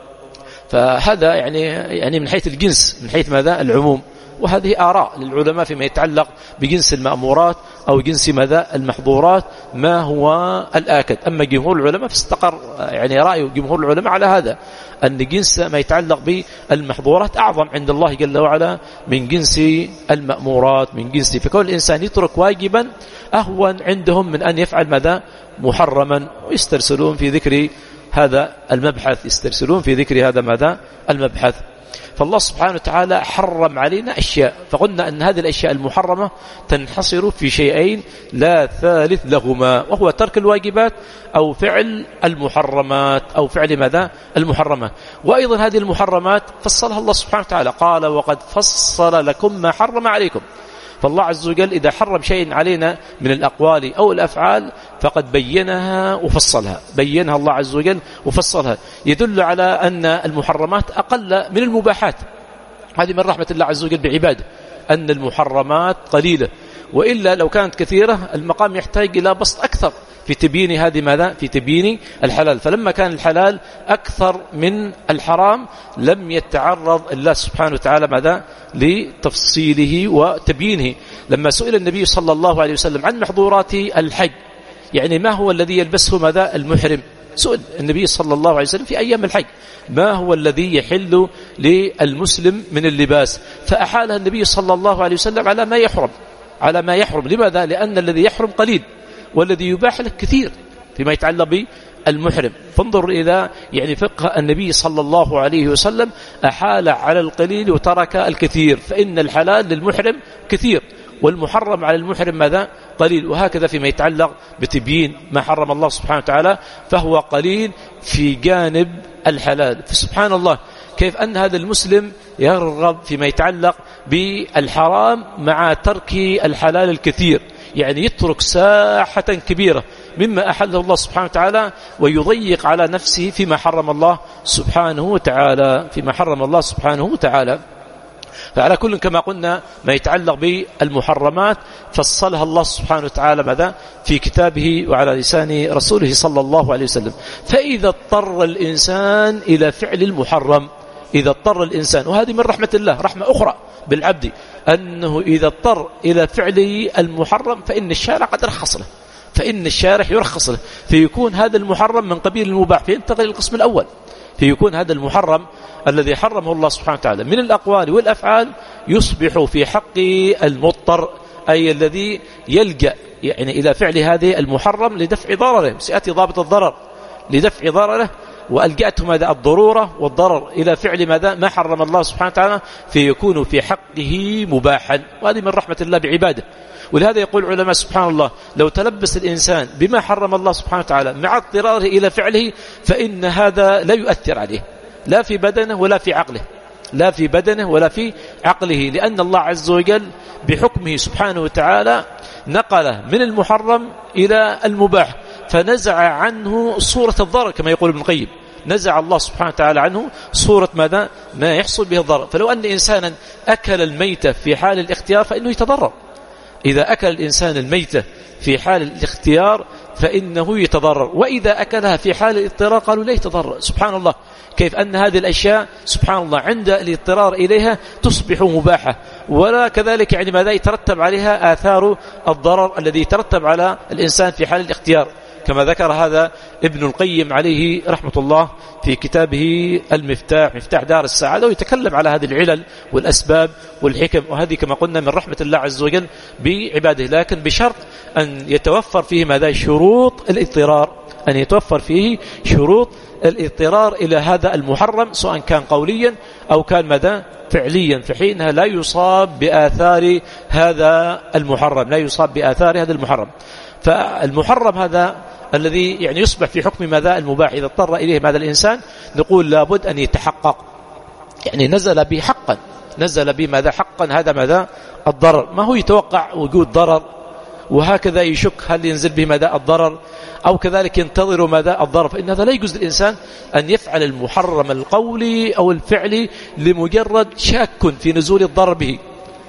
فهذا يعني يعني من حيث الجنس، من حيث ماذا العموم. وهذه آراء للعلماء فيما يتعلق بجنس المأمورات أو جنس ماذا المحظورات ما هو الآكد. أما جمهور العلماء فاستقر يعني رأي جمهور العلماء على هذا، أن جنس ما يتعلق بالمحظورات أعظم عند الله جل وعلا من جنس المأمورات، من جنس. فكون الإنسان يترك واجبا أهون عندهم من أن يفعل ماذا محرما. ويسترسلون في ذكر هذا المبحث، يسترسلون في ذكر هذا ماذا المبحث. فالله سبحانه وتعالى حرم علينا أشياء، فقلنا أن هذه الأشياء المحرمة تنحصر في شيئين لا ثالث لهما، وهو ترك الواجبات أو فعل المحرمات، أو فعل ماذا المحرمات. وأيضا هذه المحرمات فصلها الله سبحانه وتعالى، قال وقد فصل لكم ما حرم عليكم. فالله عز وجل إذا حرم شيء علينا من الأقوال أو الأفعال فقد بينها وفصلها، بينها الله عز وجل وفصلها، يدل على أن المحرمات أقل من المباحات. هذه من رحمة الله عز وجل بعباده أن المحرمات قليلة، وإلا لو كانت كثيرة المقام يحتاج إلى بسط أكثر في تبيين هذه ماذا؟ في تبيين الحلال. فلما كان الحلال أكثر من الحرام لم يتعرض الله سبحانه وتعالى ماذا؟ لتفصيله وتبيينه. لما سئل النبي صلى الله عليه وسلم عن محظورات الحج، يعني ما هو الذي يلبسه ماذا؟ المحرم، سئل النبي صلى الله عليه وسلم في أيام الحج ما هو الذي يحل للمسلم من اللباس، فأحالها النبي صلى الله عليه وسلم على ما يحرم، على ما يحرم. لماذا؟ لأن الذي يحرم قليل والذي يباح له كثير فيما يتعلق بالمحرم. فانظر إلى يعني فقه النبي صلى الله عليه وسلم، أحال على القليل وترك الكثير، فإن الحلال للمحرم كثير والمحرم على المحرم ماذا؟ قليل. وهكذا فيما يتعلق بتبيين ما حرم الله سبحانه وتعالى فهو قليل في جانب الحلال. فسبحان الله كيف أن هذا المسلم يرغب فيما يتعلق بالحرام مع ترك الحلال الكثير، يعني يترك ساحة كبيرة مما أحله الله سبحانه وتعالى ويضيق على نفسه فيما حرم الله سبحانه وتعالى، فيما حرم الله سبحانه وتعالى. فعلى كل كما قلنا ما يتعلق بالمحرمات فصلها الله سبحانه وتعالى ماذا؟ في كتابه وعلى لسان رسوله صلى الله عليه وسلم. فإذا اضطر الإنسان إلى فعل المحرم، إذا اضطر الإنسان، وهذه من رحمة الله رحمة أخرى بالعبد، أنه إذا اضطر إلى فعل المحرم فإن الشارع قد رخص له، فإن الشارع يرخص له، فيكون هذا المحرم من قبيل المباح، فينتقل القسم الأول، فيكون هذا المحرم الذي حرمه الله سبحانه وتعالى من الأقوال والأفعال يصبح في حق المضطر، أي الذي يلجأ يعني إلى فعل هذه المحرم لدفع ضرره. سيأتي ضابط الضرر لدفع ضرره، وألجأته ماذا؟ الضرورة والضرر إلى فعل ماذا؟ ما حرم الله سبحانه وتعالى، فيكون في حقه مباحا. وهذه من رحمة الله بعباده. ولهذا يقول علماء سبحان الله لو تلبس الإنسان بما حرم الله سبحانه وتعالى مع اضطراره إلى فعله فإن هذا لا يؤثر عليه لا في بدنه ولا في عقله، لا في بدنه ولا في عقله، لأن الله عز وجل بحكمه سبحانه وتعالى نقل من المحرم إلى المباح، فنزع عنه صورة الضرر كما يقول ابن القيم، نزع الله سبحانه وتعالى عنه صورة ماذا؟ ما يحصل به الضرر. فلو أن إنسانا أكل الميتة في حال الاختيار فإنه يتضرر، إذا أكل الإنسان الميتة في حال الاختيار فإنه يتضرر، وإذا أكلها في حال الاضطرار قالوا لا يتضرر. سبحان الله كيف أن هذه الأشياء سبحان الله عند الاضطرار إليها تصبح مباحة، ولا كذلك يعني ماذا يترتب عليها آثار الضرر الذي يترتب على الإنسان في حال الاختيار، كما ذكر هذا ابن القيم عليه رحمة الله في كتابه المفتاح، مفتاح دار السعادة، ويتكلم على هذه العلل والأسباب والحكم. وهذه كما قلنا من رحمة الله عز وجل بعباده، لكن بشرط أن يتوفر فيه ماذا؟ شروط الاضطرار، أن يتوفر فيه شروط الاضطرار إلى هذا المحرم سواء كان قوليا أو كان ماذا؟ فعليا، فحينها لا يصاب بآثار هذا المحرم، لا يصاب بآثار هذا المحرم. فالمحرم هذا الذي يعني يصبح في حكم ماذا؟ المباح، إذا اضطر إليه ماذا الإنسان نقول لابد أن يتحقق، يعني نزل به حقا، نزل به ماذا؟ حقا هذا ماذا؟ الضرر. ما هو يتوقع وجود ضرر وهكذا يشك هل ينزل به ماذا؟ الضرر، أو كذلك ينتظر ماذا؟ الضرر. فإن هذا لا يجوز للإنسان أن يفعل المحرم القولي أو الفعلي لمجرد شاك في نزول الضرر به،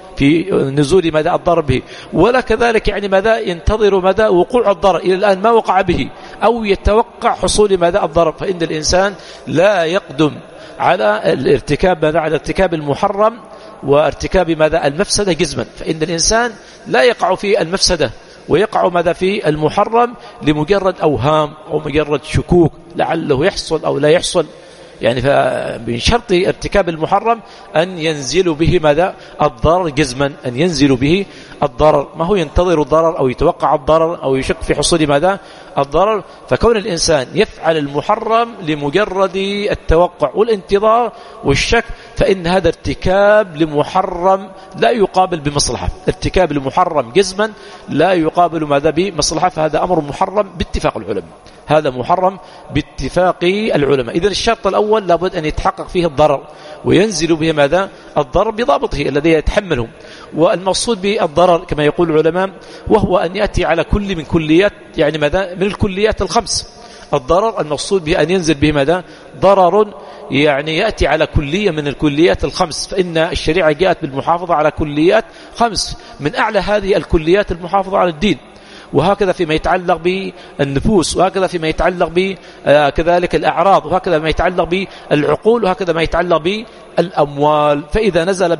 في نزول ماذا؟ الضرر به، ولا كذلك يعني ماذا؟ ينتظر ماذا؟ وقوع الضرر، إلى الآن ما وقع به، أو يتوقع حصول ماذا؟ الضرر. فإن الإنسان لا يقدم على الارتكاب ماذا؟ على ارتكاب المحرم وارتكاب ماذا؟ المفسدة جزما. فإن الإنسان لا يقع في المفسدة ويقع ماذا؟ في المحرم لمجرد أوهام أو مجرد شكوك لعله يحصل أو لا يحصل، يعني فمن شرط ارتكاب المحرم أن ينزل به ماذا؟ الضرر جزما، أن ينزل به الضرر، ما هو ينتظر الضرر أو يتوقع الضرر أو يشك في حصول ماذا؟ الضرر. فكون الإنسان يفعل المحرم لمجرد التوقع والانتظار والشك فإن هذا ارتكاب لمحرم لا يقابل بمصلحة، ارتكاب لمحرم جزما لا يقابل ماذا؟ بمصلحة، فهذا أمر محرم باتفاق العلماء، هذا محرم باتفاق العلماء. إذن الشرط الأول لابد أن يتحقق فيه الضرر وينزل به ماذا؟ الضرر بضابطه الذي يتحمله. والمقصود بالضرر كما يقول العلماء وهو أن يأتي على كل من كليات يعني ماذا من الكليات الخمس. الضرر المقصود به أن ينزل به ماذا ضرر يعني يأتي على كلية من الكليات الخمس، فإن الشريعة جاءت بالمحافظة على كليات خمس، من أعلى هذه الكليات المحافظة على الدين، وهكذا فيما يتعلق بالنفوس، وهكذا فيما يتعلق بكذلك الأعراض، وهكذا ما يتعلق بالعقول، وهكذا ما يتعلق بالأموال. فإذا نزل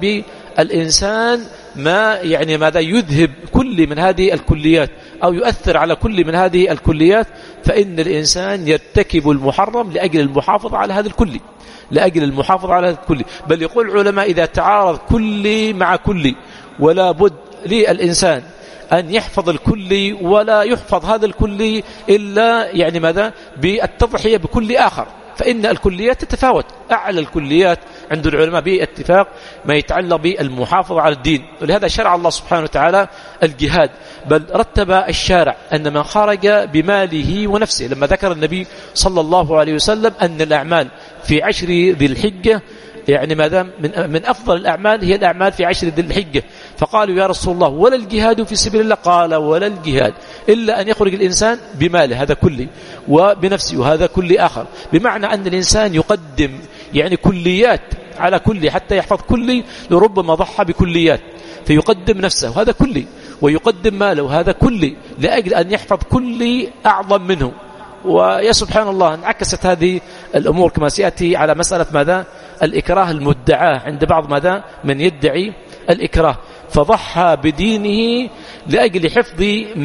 بالإنسان ما يعني ماذا يذهب كل من هذه الكليات أو يؤثر على كل من هذه الكليات، فإن الإنسان يرتكب المحرم لأجل المحافظة على هذا الكل، لأجل المحافظة على هذا الكل. بل يقول العلماء إذا تعارض كل مع كل ولا بد للإنسان أن يحفظ الكل ولا يحفظ هذا الكل إلا يعني ماذا بالتضحية بكل آخر، فإن الكليات تتفاوت. أعلى الكليات عند العلماء باتفاق ما يتعلق بالمحافظة على الدين، ولهذا شرع الله سبحانه وتعالى الجهاد، بل رتب الشارع أن من خرج بماله ونفسه، لما ذكر النبي صلى الله عليه وسلم أن الأعمال في عشر ذي الحجة يعني ماذا من, من أفضل الأعمال هي الأعمال في عشر ذي الحجة، فقالوا يا رسول الله ولا الجهاد في سبيل الله؟ قال ولا الجهاد إلا أن يخرج الإنسان بماله هذا كله وبنفسه وهذا كل آخر، بمعنى أن الإنسان يقدم يعني كليات على كل حتى يحفظ كل، لربما ضحى بكليات فيقدم نفسه وهذا كل، ويقدم ماله وهذا كل لأجل أن يحفظ كل أعظم منه. ويا سبحان الله انعكست هذه الأمور كما سيأتي على مسألة ماذا الإكراه المدعاه عند بعض ماذا من يدعي الإكراه، فضحى بدينه لأجل حفظ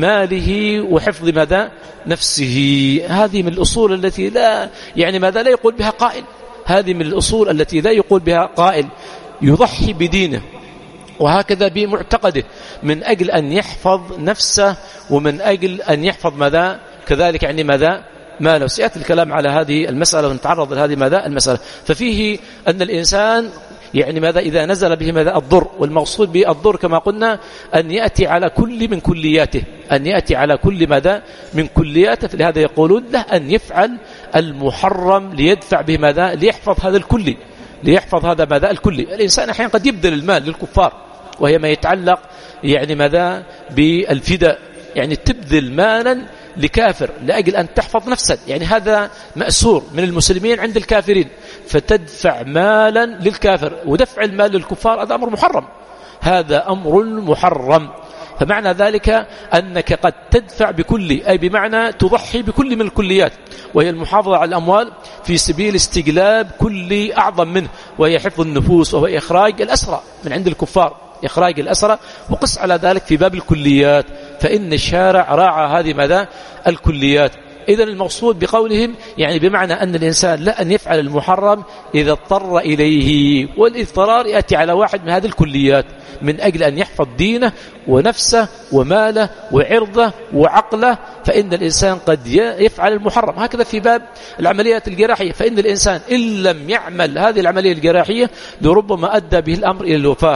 ماله وحفظ ماذا نفسه. هذه من الأصول التي لا يعني ماذا لا يقول بها قائل، هذه من الأصول التي لا يقول بها قائل، يضحي بدينه وهكذا بمعتقده من أجل أن يحفظ نفسه ومن أجل أن يحفظ ماذا كذلك يعني ماذا ما لو سيأتي الكلام على هذه المسألة ونتعرض لهذه ماذا المسألة. ففيه أن الإنسان يعني ماذا إذا نزل به ماذا الضر، والمقصود بالضر كما قلنا أن يأتي على كل من كلياته، أن يأتي على كل ماذا من كلياته، فلهذا يقولون له أن يفعل المحرم ليدفع به ماذا ليحفظ هذا الكل، ليحفظ هذا ماذا الكل. الإنسان أحيانا قد يبذل المال للكفار، وهي ما يتعلق يعني ماذا بالفداء، يعني تبذل مالا لكافر لأجل أن تحفظ نفسك، يعني هذا مأسور من المسلمين عند الكافرين، فتدفع مالا للكافر، ودفع المال للكفار هذا أمر محرم، هذا أمر محرم. فمعنى ذلك أنك قد تدفع بكل، أي بمعنى تضحي بكل من الكليات، وهي المحافظة على الأموال في سبيل استجلاب كل أعظم منه، وهي حفظ النفوس، وهو إخراج الأسرى من عند الكفار، إخراج الأسرى. وقس على ذلك في باب الكليات، فإن الشارع راعى هذه ماذا الكليات. إذن المقصود بقولهم يعني بمعنى أن الإنسان لا أن يفعل المحرم إذا اضطر إليه، والاضطرار يأتي على واحد من هذه الكليات من أجل أن يحفظ دينه ونفسه وماله وعرضه وعقله، فإن الإنسان قد يفعل المحرم. هكذا في باب العمليات الجراحية، فإن الإنسان إن لم يعمل هذه العملية الجراحية لربما أدى به الأمر إلى الوفاة،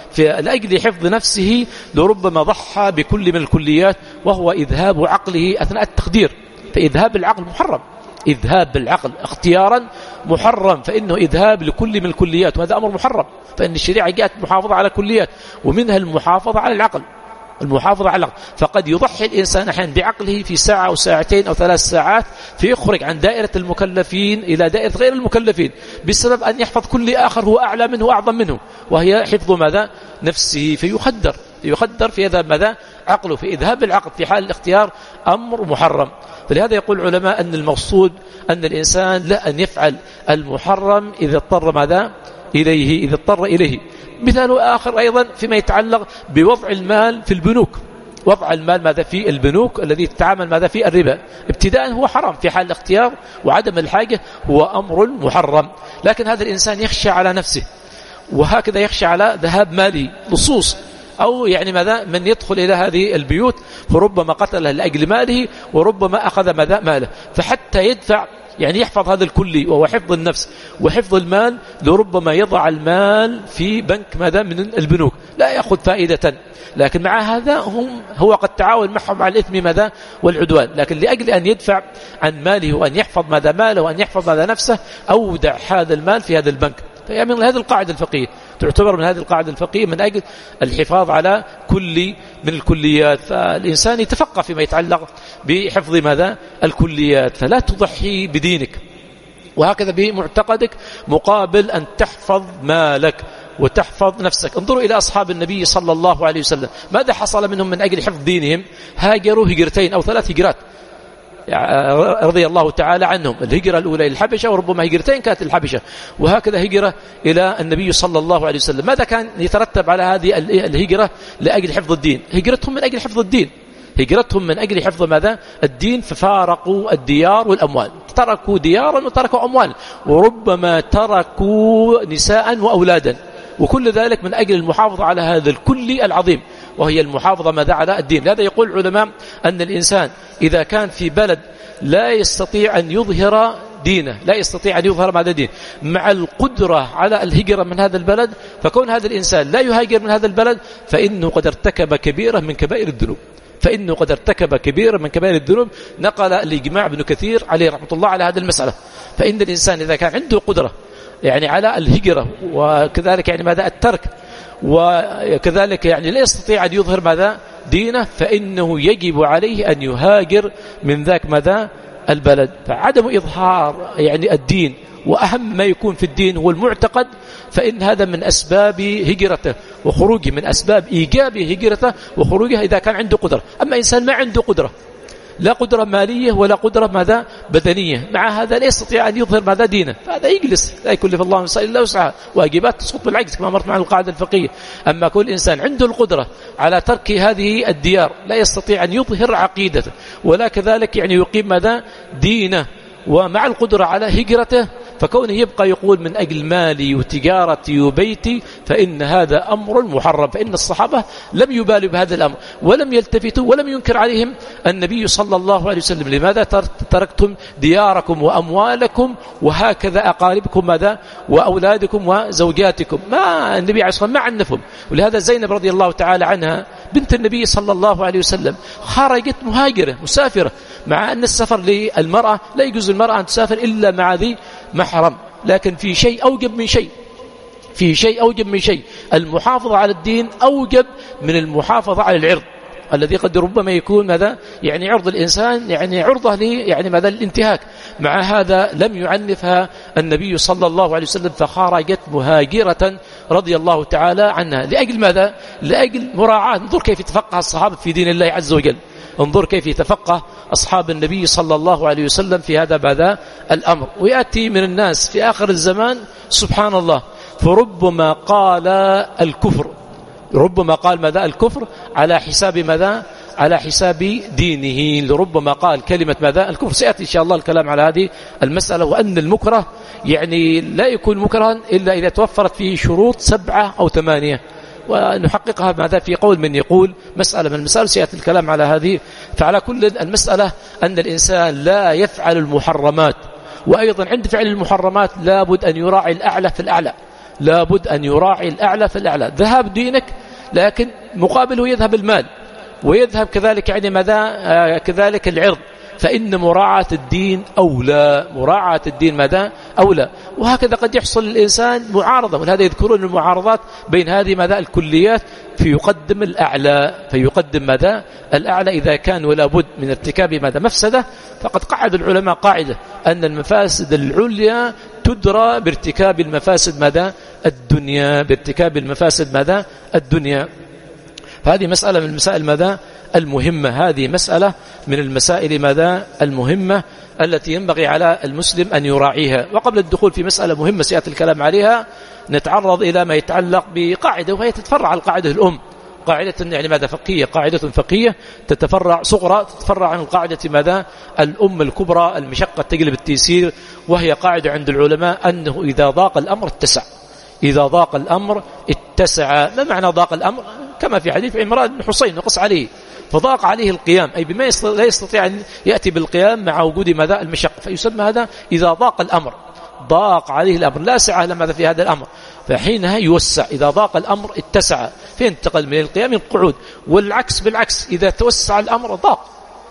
لأجل حفظ نفسه لربما ضحى بكل من الكليات، وهو إذهاب عقله أثناء التخدير، فإذهاب العقل محرم، إذهاب العقل اختيارا محرم، فإنه إذهاب لكل من الكليات، وهذا أمر محرم. فإن الشريعة جاءت محافظة على كليات، ومنها المحافظة على العقل، المحافظة على العقل. فقد يضحي الإنسان أحيانا بعقله في ساعة أو ساعتين أو ثلاث ساعات، فيخرج عن دائرة المكلفين إلى دائرة غير المكلفين، بسبب أن يحفظ كل آخر هو أعلى منه وأعظم منه، وهي حفظ ماذا نفسه، فيخدر يخدر في هذا ماذا عقله، في إذهاب العقل في حال الاختيار أمر محرم. فلهذا يقول العلماء أن المقصود أن الإنسان لا أن يفعل المحرم إذا اضطر ماذا إليه، إذا اضطر إليه. مثال آخر أيضا فيما يتعلق بوضع المال في البنوك، وضع المال ماذا في البنوك الذي تتعامل ماذا في الربا، ابتداء هو حرام في حال الاختيار وعدم الحاجة، هو أمر محرم. لكن هذا الإنسان يخشى على نفسه، وهكذا يخشى على ذهاب ماله لصوص، أو يعني ماذا من يدخل إلى هذه البيوت فربما قتله لأجل ماله، وربما أخذ ماذا ماله، فحتى يدفع يعني يحفظ هذا الكلي وهو حفظ النفس وحفظ المال، لربما يضع المال في بنك ماذا من البنوك لا يأخذ فائدة، لكن مع هذا هم هو قد تعاون معهم على الإثم ماذا والعدوان، لكن لأجل أن يدفع عن ماله وأن يحفظ ماذا ماله وأن يحفظ ماذا نفسه، أودع هذا المال في هذا البنك. فهي من هذه القاعدة الفقهية، تعتبر من هذه القاعدة الفقهية من أجل الحفاظ على كل من الكليات. فالإنسان يتفقه فيما يتعلق بحفظ ماذا الكليات، فلا تضحي بدينك وهكذا بمعتقدك مقابل أن تحفظ مالك وتحفظ نفسك. انظروا إلى أصحاب النبي صلى الله عليه وسلم، ماذا حصل منهم من أجل حفظ دينهم؟ هاجروا هجرتين أو ثلاث هجرات رضي الله تعالى عنهم. الهجرة الأولى إلى الحبشة، وربما هجرتين كانت الحبشة، وهكذا هجرة إلى النبي صلى الله عليه وسلم. ماذا كان يترتب على هذه الهجرة لأجل حفظ الدين؟ هجرتهم من أجل حفظ الدين، هجرتهم من أجل حفظ ماذا الدين، ففارقوا الديار والأموال، تركوا ديارا وتركوا أموال، وربما تركوا نساء وأولادا، وكل ذلك من أجل المحافظة على هذا الكل العظيم، وهي المحافظة ماذا على الدين. هذا يقول العلماء أن الإنسان إذا كان في بلد لا يستطيع أن يظهر دينه، لا يستطيع أن يظهر ماذا دين مع القدرة على الهجرة من هذا البلد، فكون هذا الإنسان لا يهاجر من هذا البلد فإنه قد ارتكب كبيرة من كبائر الذنوب، فإنه قد ارتكب كبيرة من كبائر الذنوب. نقل الإجماع ابن كثير عليه رحمة الله على هذه المسألة. فإن الإنسان إذا كان عنده قدرة يعني على الهجرة وكذلك يعني ماذا الترك، وكذلك يعني لا يستطيع أن يظهر ماذا دينه، فإنه يجب عليه أن يهاجر من ذاك ماذا البلد. فعدم إظهار يعني الدين وأهم ما يكون في الدين هو المعتقد، فإن هذا من أسباب هجرته وخروجه، من أسباب إيجاب هجرته وخروجه إذا كان عنده قدرة. أما إنسان ما عنده قدرة، لا قدرة مالية ولا قدرة ماذا بدنية، مع هذا لا يستطيع أن يظهر ماذا دينه، فهذا يجلس، لا يكلف الله نفسا إلا وسعها، واجبات تسقط بالعجز كما مرت معنا القاعدة الفقهية. أما كل إنسان عنده القدرة على ترك هذه الديار لا يستطيع أن يظهر عقيدته ولا كذلك يعني يقيم ماذا دينه، ومع القدرة على هجرته، فكونه يبقى يقول من أجل مالي وتجارتي وبيتي، فإن هذا أمر محرم. فإن الصحابة لم يبالوا بهذا الأمر ولم يلتفتوا ولم ينكر عليهم النبي صلى الله عليه وسلم: لماذا تركتم دياركم وأموالكم وهكذا أقاربكم ماذا وأولادكم وزوجاتكم؟ ما النبي عليه الصلاة والسلام ما عنفهم. ولهذا زينب رضي الله تعالى عنها بنت النبي صلى الله عليه وسلم خرجت مهاجرة مسافرة، مع أن السفر للمرأة لا يجوز المرأة أن تسافر إلا مع ذي محرم، لكن في شيء أوجب من شيء، في شيء أوجب من شيء، المحافظة على الدين أوجب من المحافظة على العرض الذي قد ربما يكون ماذا يعني عرض الإنسان يعني عرضه لي يعني ماذا الانتهاك. مع هذا لم يعنفها النبي صلى الله عليه وسلم، فخرجت مهاجرة رضي الله تعالى عنها. لأجل ماذا؟ لأجل مراعاة. انظر كيف يتفقه الصحابة في دين الله عز وجل، انظر كيف يتفقه أصحاب النبي صلى الله عليه وسلم في هذا ماذا الأمر. ويأتي من الناس في آخر الزمان سبحان الله فربما قال الكفر، ربما قال ماذا الكفر على حساب ماذا على حساب دينه، لربما قال كلمة ماذا الكفر. سيأتي إن شاء الله الكلام على هذه المسألة، وأن المكره يعني لا يكون مكرها إلا إذا توفرت فيه شروط سبعة أو ثمانية، ونحققها ماذا في قول من يقول مسألة من المسائل، سيأتي الكلام على هذه. فعلى كل المسألة أن الإنسان لا يفعل المحرمات، وأيضا عند فعل المحرمات لابد أن يراعي الأعلى في الأعلى، لابد أن يراعي الأعلى في الأعلى. ذهاب دينك لكن مقابله يذهب المال، ويذهب كذلك يعني ماذا آه كذلك العرض، فإن مراعاة الدين أولى، مراعاة الدين ماذا أولى. وهكذا قد يحصل الإنسان معارضة، ولهذا يذكرون المعارضات بين هذه ماذا الكليات، فيقدم الأعلى، فيقدم ماذا الأعلى إذا كان ولا بد من ارتكاب ماذا مفسدة. فقد قعد العلماء قاعدة أن المفاسد العليا تدرى بارتكاب المفاسد ماذا الدنيا، بارتكاب المفاسد ماذا الدنيا. فهذه مسألة من المسائل ماذا المهمة، هذه مسألة من المسائل ماذا المهمة التي ينبغي على المسلم أن يراعيها. وقبل الدخول في مسألة مهمة سيأتي الكلام عليها، نتعرض إلى ما يتعلق بقاعدة، وهي تتفرع عن القاعدة الأم، قاعدة يعني ماذا فقهية، قاعدة فقهية تتفرع صغرى تتفرع عن القاعدة ماذا الأم الكبرى، المشقة تجلب التيسير. وهي قاعدة عند العلماء أنه إذا ضاق الأمر اتسع، إذا ضاق الأمر اتسع. ما معنى ضاق الأمر؟ كما في حديث عمران بن حسين وقص عليه، فضاق عليه القيام، أي بما لا يستطيع أن يأتي بالقيام مع وجود ماذا المشقة، فيسمى هذا إذا ضاق الأمر، ضاق عليه الأمر، لا سعة لماذا في هذا الأمر، فحينها يوسع. إذا ضاق الأمر اتسع، فينتقل من القيام القعود. والعكس بالعكس، إذا توسع الأمر ضاق،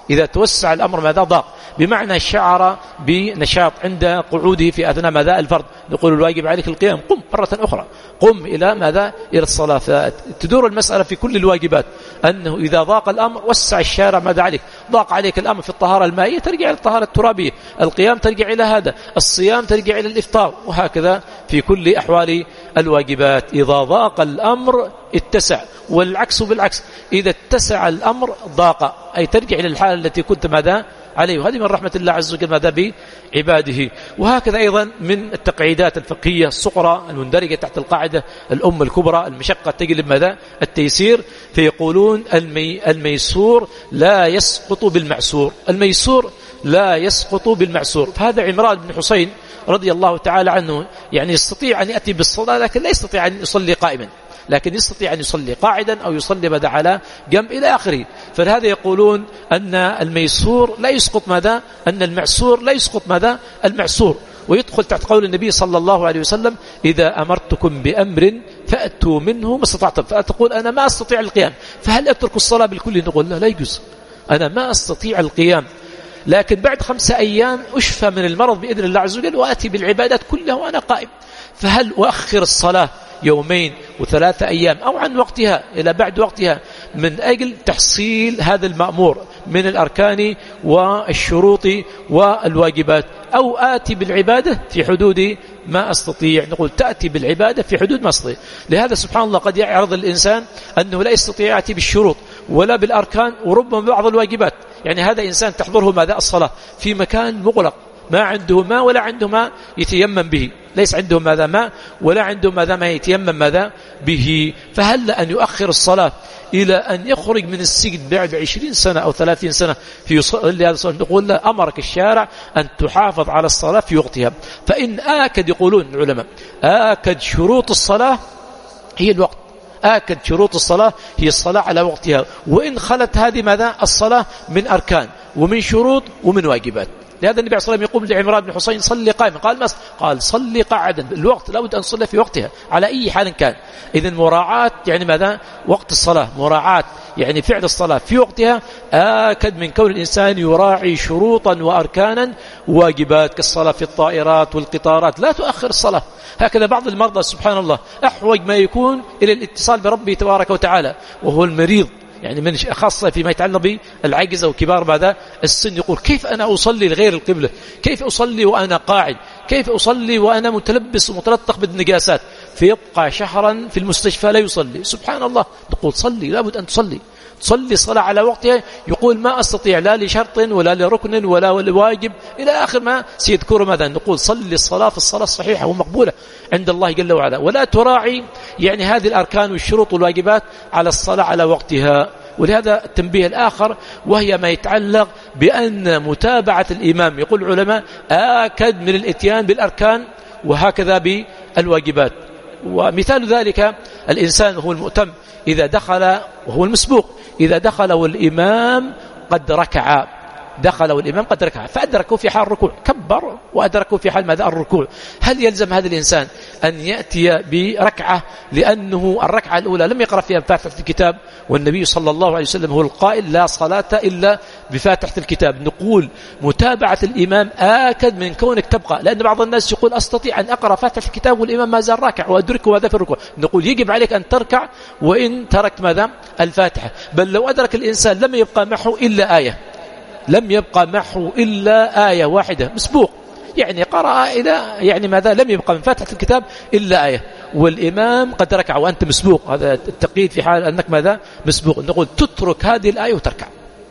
إذا توسع الأمر ماذا ضاق، بمعنى شعر بنشاط عند قعوده في أثناء ماذا الفرض، نقول الواجب عليك القيام، قم مرة أخرى، قم إلى ماذا إلى الصلاة. فتدور المسألة في كل الواجبات أنه إذا ضاق الأمر وسع الشارع ماذا عليك، ضاق عليك الأمر في الطهارة المائية ترجع إلى الطهارة الترابية، القيام ترجع إلى هذا، الصيام ترجع إلى الإفطار، وهكذا في كل أحوال الواجبات. إذا ضاق الأمر اتسع، والعكس بالعكس، إذا اتسع الأمر ضاق، أي ترجع إلى الحالة التي كنت ماذا عليه. وهذه من رحمة الله عز وجل ماذا بعباده. وهكذا أيضا من التقعيدات الفقهية الصغرى المندرجة تحت القاعدة الأم الكبرى، المشقة تجلب ماذا التيسير، فيقولون المي الميسور لا يسقط بالمعسور، الميسور لا يسقط بالمعسور. فهذا عمران بن حسين رضي الله تعالى عنه يعني يستطيع أن يأتي بالصلاة لكن لا يستطيع أن يصلي قائما، لكن يستطيع أن يصلي قاعدا أو يصلي ماذا على جنب إلى آخره. فلهذا يقولون أن الميسور لا يسقط ماذا، أن المعسور لا يسقط ماذا المعسور. ويدخل تحت قول النبي صلى الله عليه وسلم إذا أمرتكم بأمر فأتوا منه ما استطعتم. فتقول أنا ما أستطيع القيام، فهل أترك الصلاة بالكل؟ نقول لا لا يجوز، أنا ما أستطيع القيام، لكن بعد خمسة أيام أشفى من المرض بإذن الله عز وجل وأتي بالعبادات كلها وأنا قائم. فهل أؤخر الصلاة يومين وثلاثة أيام أو عن وقتها إلى بعد وقتها من أجل تحصيل هذا المأمور من الأركان والشروط والواجبات، أو آتي بالعبادة في حدود ما أستطيع؟ نقول تأتي بالعبادة في حدود ما أستطيع. لهذا سبحان الله قد يعرض الإنسان أنه لا يستطيع يأتي بالشروط ولا بالأركان وربما بعض الواجبات. يعني هذا إنسان تحضره ماذا الصلاة في مكان مغلق، ما عنده ماء ولا عنده ماء يتيمم به، ليس عنده ماذا ماء ولا عنده ماذا ما يتيمم ماذا به، فهل أن يؤخر الصلاة إلى أن يخرج من السجن بعد عشرين سنة أو ثلاثين سنة في يصلي هذا الصلاة؟ نقول لا، أمرك الشارع أن تحافظ على الصلاة في وقتها. فإن آكد، يقولون العلماء، آكد شروط الصلاة هي الوقت، آكد شروط الصلاة هي الصلاة على وقتها، وإن خلت هذه ماذا الصلاة من أركان ومن شروط ومن واجبات. لهذا النبي صلى الله عليه وسلم يقول لعمران بن حسين صلي قائما، قال مس قال صلي قاعدا، الوقت لابد أن تصلي في وقتها على أي حال كان. إذن مراعاة يعني ماذا وقت الصلاة، مراعاة يعني فعل الصلاة في وقتها آكد من كون الإنسان يراعي شروطا وأركانا واجبات كالصلاة في الطائرات والقطارات، لا تؤخر الصلاة. هكذا بعض المرضى سبحان الله أحوج ما يكون إلى الاتصال بربه تبارك وتعالى وهو المريض، يعني من خاصة فيما يتعلق بالعجز أو كبار بعد السن، يقول كيف أنا أصلي لغير القبلة، كيف أصلي وأنا قاعد، كيف أصلي وأنا متلبس ومتلطخ بالنجاسات، فيبقى شهرا في المستشفى لا يصلي. سبحان الله، نقول صلي، لابد أن تصلي، تصلي صلاة على وقتها. يقول ما أستطيع لا لشرط ولا لركن ولا لواجب إلى آخر ما سيذكر ماذا، نقول صلي الصلاة في الصلاة الصحيحة ومقبولة عند الله جل وعلا، ولا تراعي يعني هذه الأركان والشروط والواجبات على الصلاة على وقتها. ولهذا التنبيه الآخر وهي ما يتعلق بأن متابعة الإمام، يقول العلماء آكد من الاتيان بالأركان وهكذا بالواجبات. ومثال ذلك الإنسان هو المؤتم إذا دخل وهو المسبوق، إذا دخل والإمام قد ركع، دخل والإمام قد ركع فأدركوا في حال الركوع، كبر وأدركوا في حال ماذا الركوع، هل يلزم هذا الإنسان أن يأتي بركعة لأنه الركعة الأولى لم يقرأ فيها بفاتحة الكتاب، والنبي صلى الله عليه وسلم هو القائل لا صلاة إلا بفاتحة الكتاب؟ نقول متابعة الإمام آكد من كونك تبقى، لأن بعض الناس يقول أستطيع أن أقرأ فاتحة الكتاب والإمام ما زال راكع وأدركه هذا في الركوع، نقول يجب عليك أن تركع وإن تركت ماذا الفاتحة. بل لو أدرك الإنسان لم يبقى معه إلا آية، لم يبقى معه إلا آية واحدة، مسبوق يعني قرأ إلى يعني ماذا لم يبقى من فاتحة الكتاب إلا آية، والإمام قد ركع وأنت مسبوق، هذا التقييد في حال أنك ماذا مسبوق، نقول تترك هذه الآية وتركع.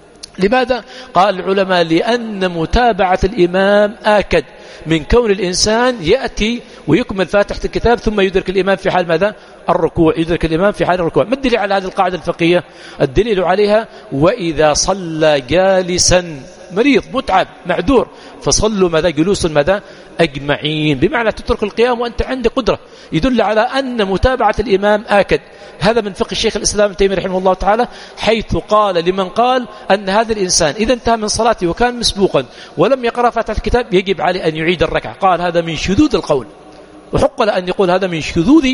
لماذا؟ قال العلماء لأن متابعة الإمام آكد من كون الإنسان يأتي ويكمل فاتحة الكتاب ثم يدرك الإمام في حال ماذا الركوع، يدرك الإمام في حال الركوع. ما الدليل على هذه القاعدة الفقهية؟ الدليل عليها وإذا صلى جالسا، مريض متعب معذور، فصلوا ماذا جلوس ماذا أجمعين، بمعنى تترك القيام وأنت عندك قدرة، يدل على أن متابعة الإمام آكد. هذا من فقه الشيخ الإسلام ابن تيمية رحمه الله تعالى، حيث قال لمن قال أن هذا الإنسان إذا انتهى من صلاته وكان مسبوقا ولم يقرأ فاتحة الكتاب يجب عليه أن يعيد الركعة، قال هذا من شذوذ القول، وحق له أن يقول هذا من شذوذ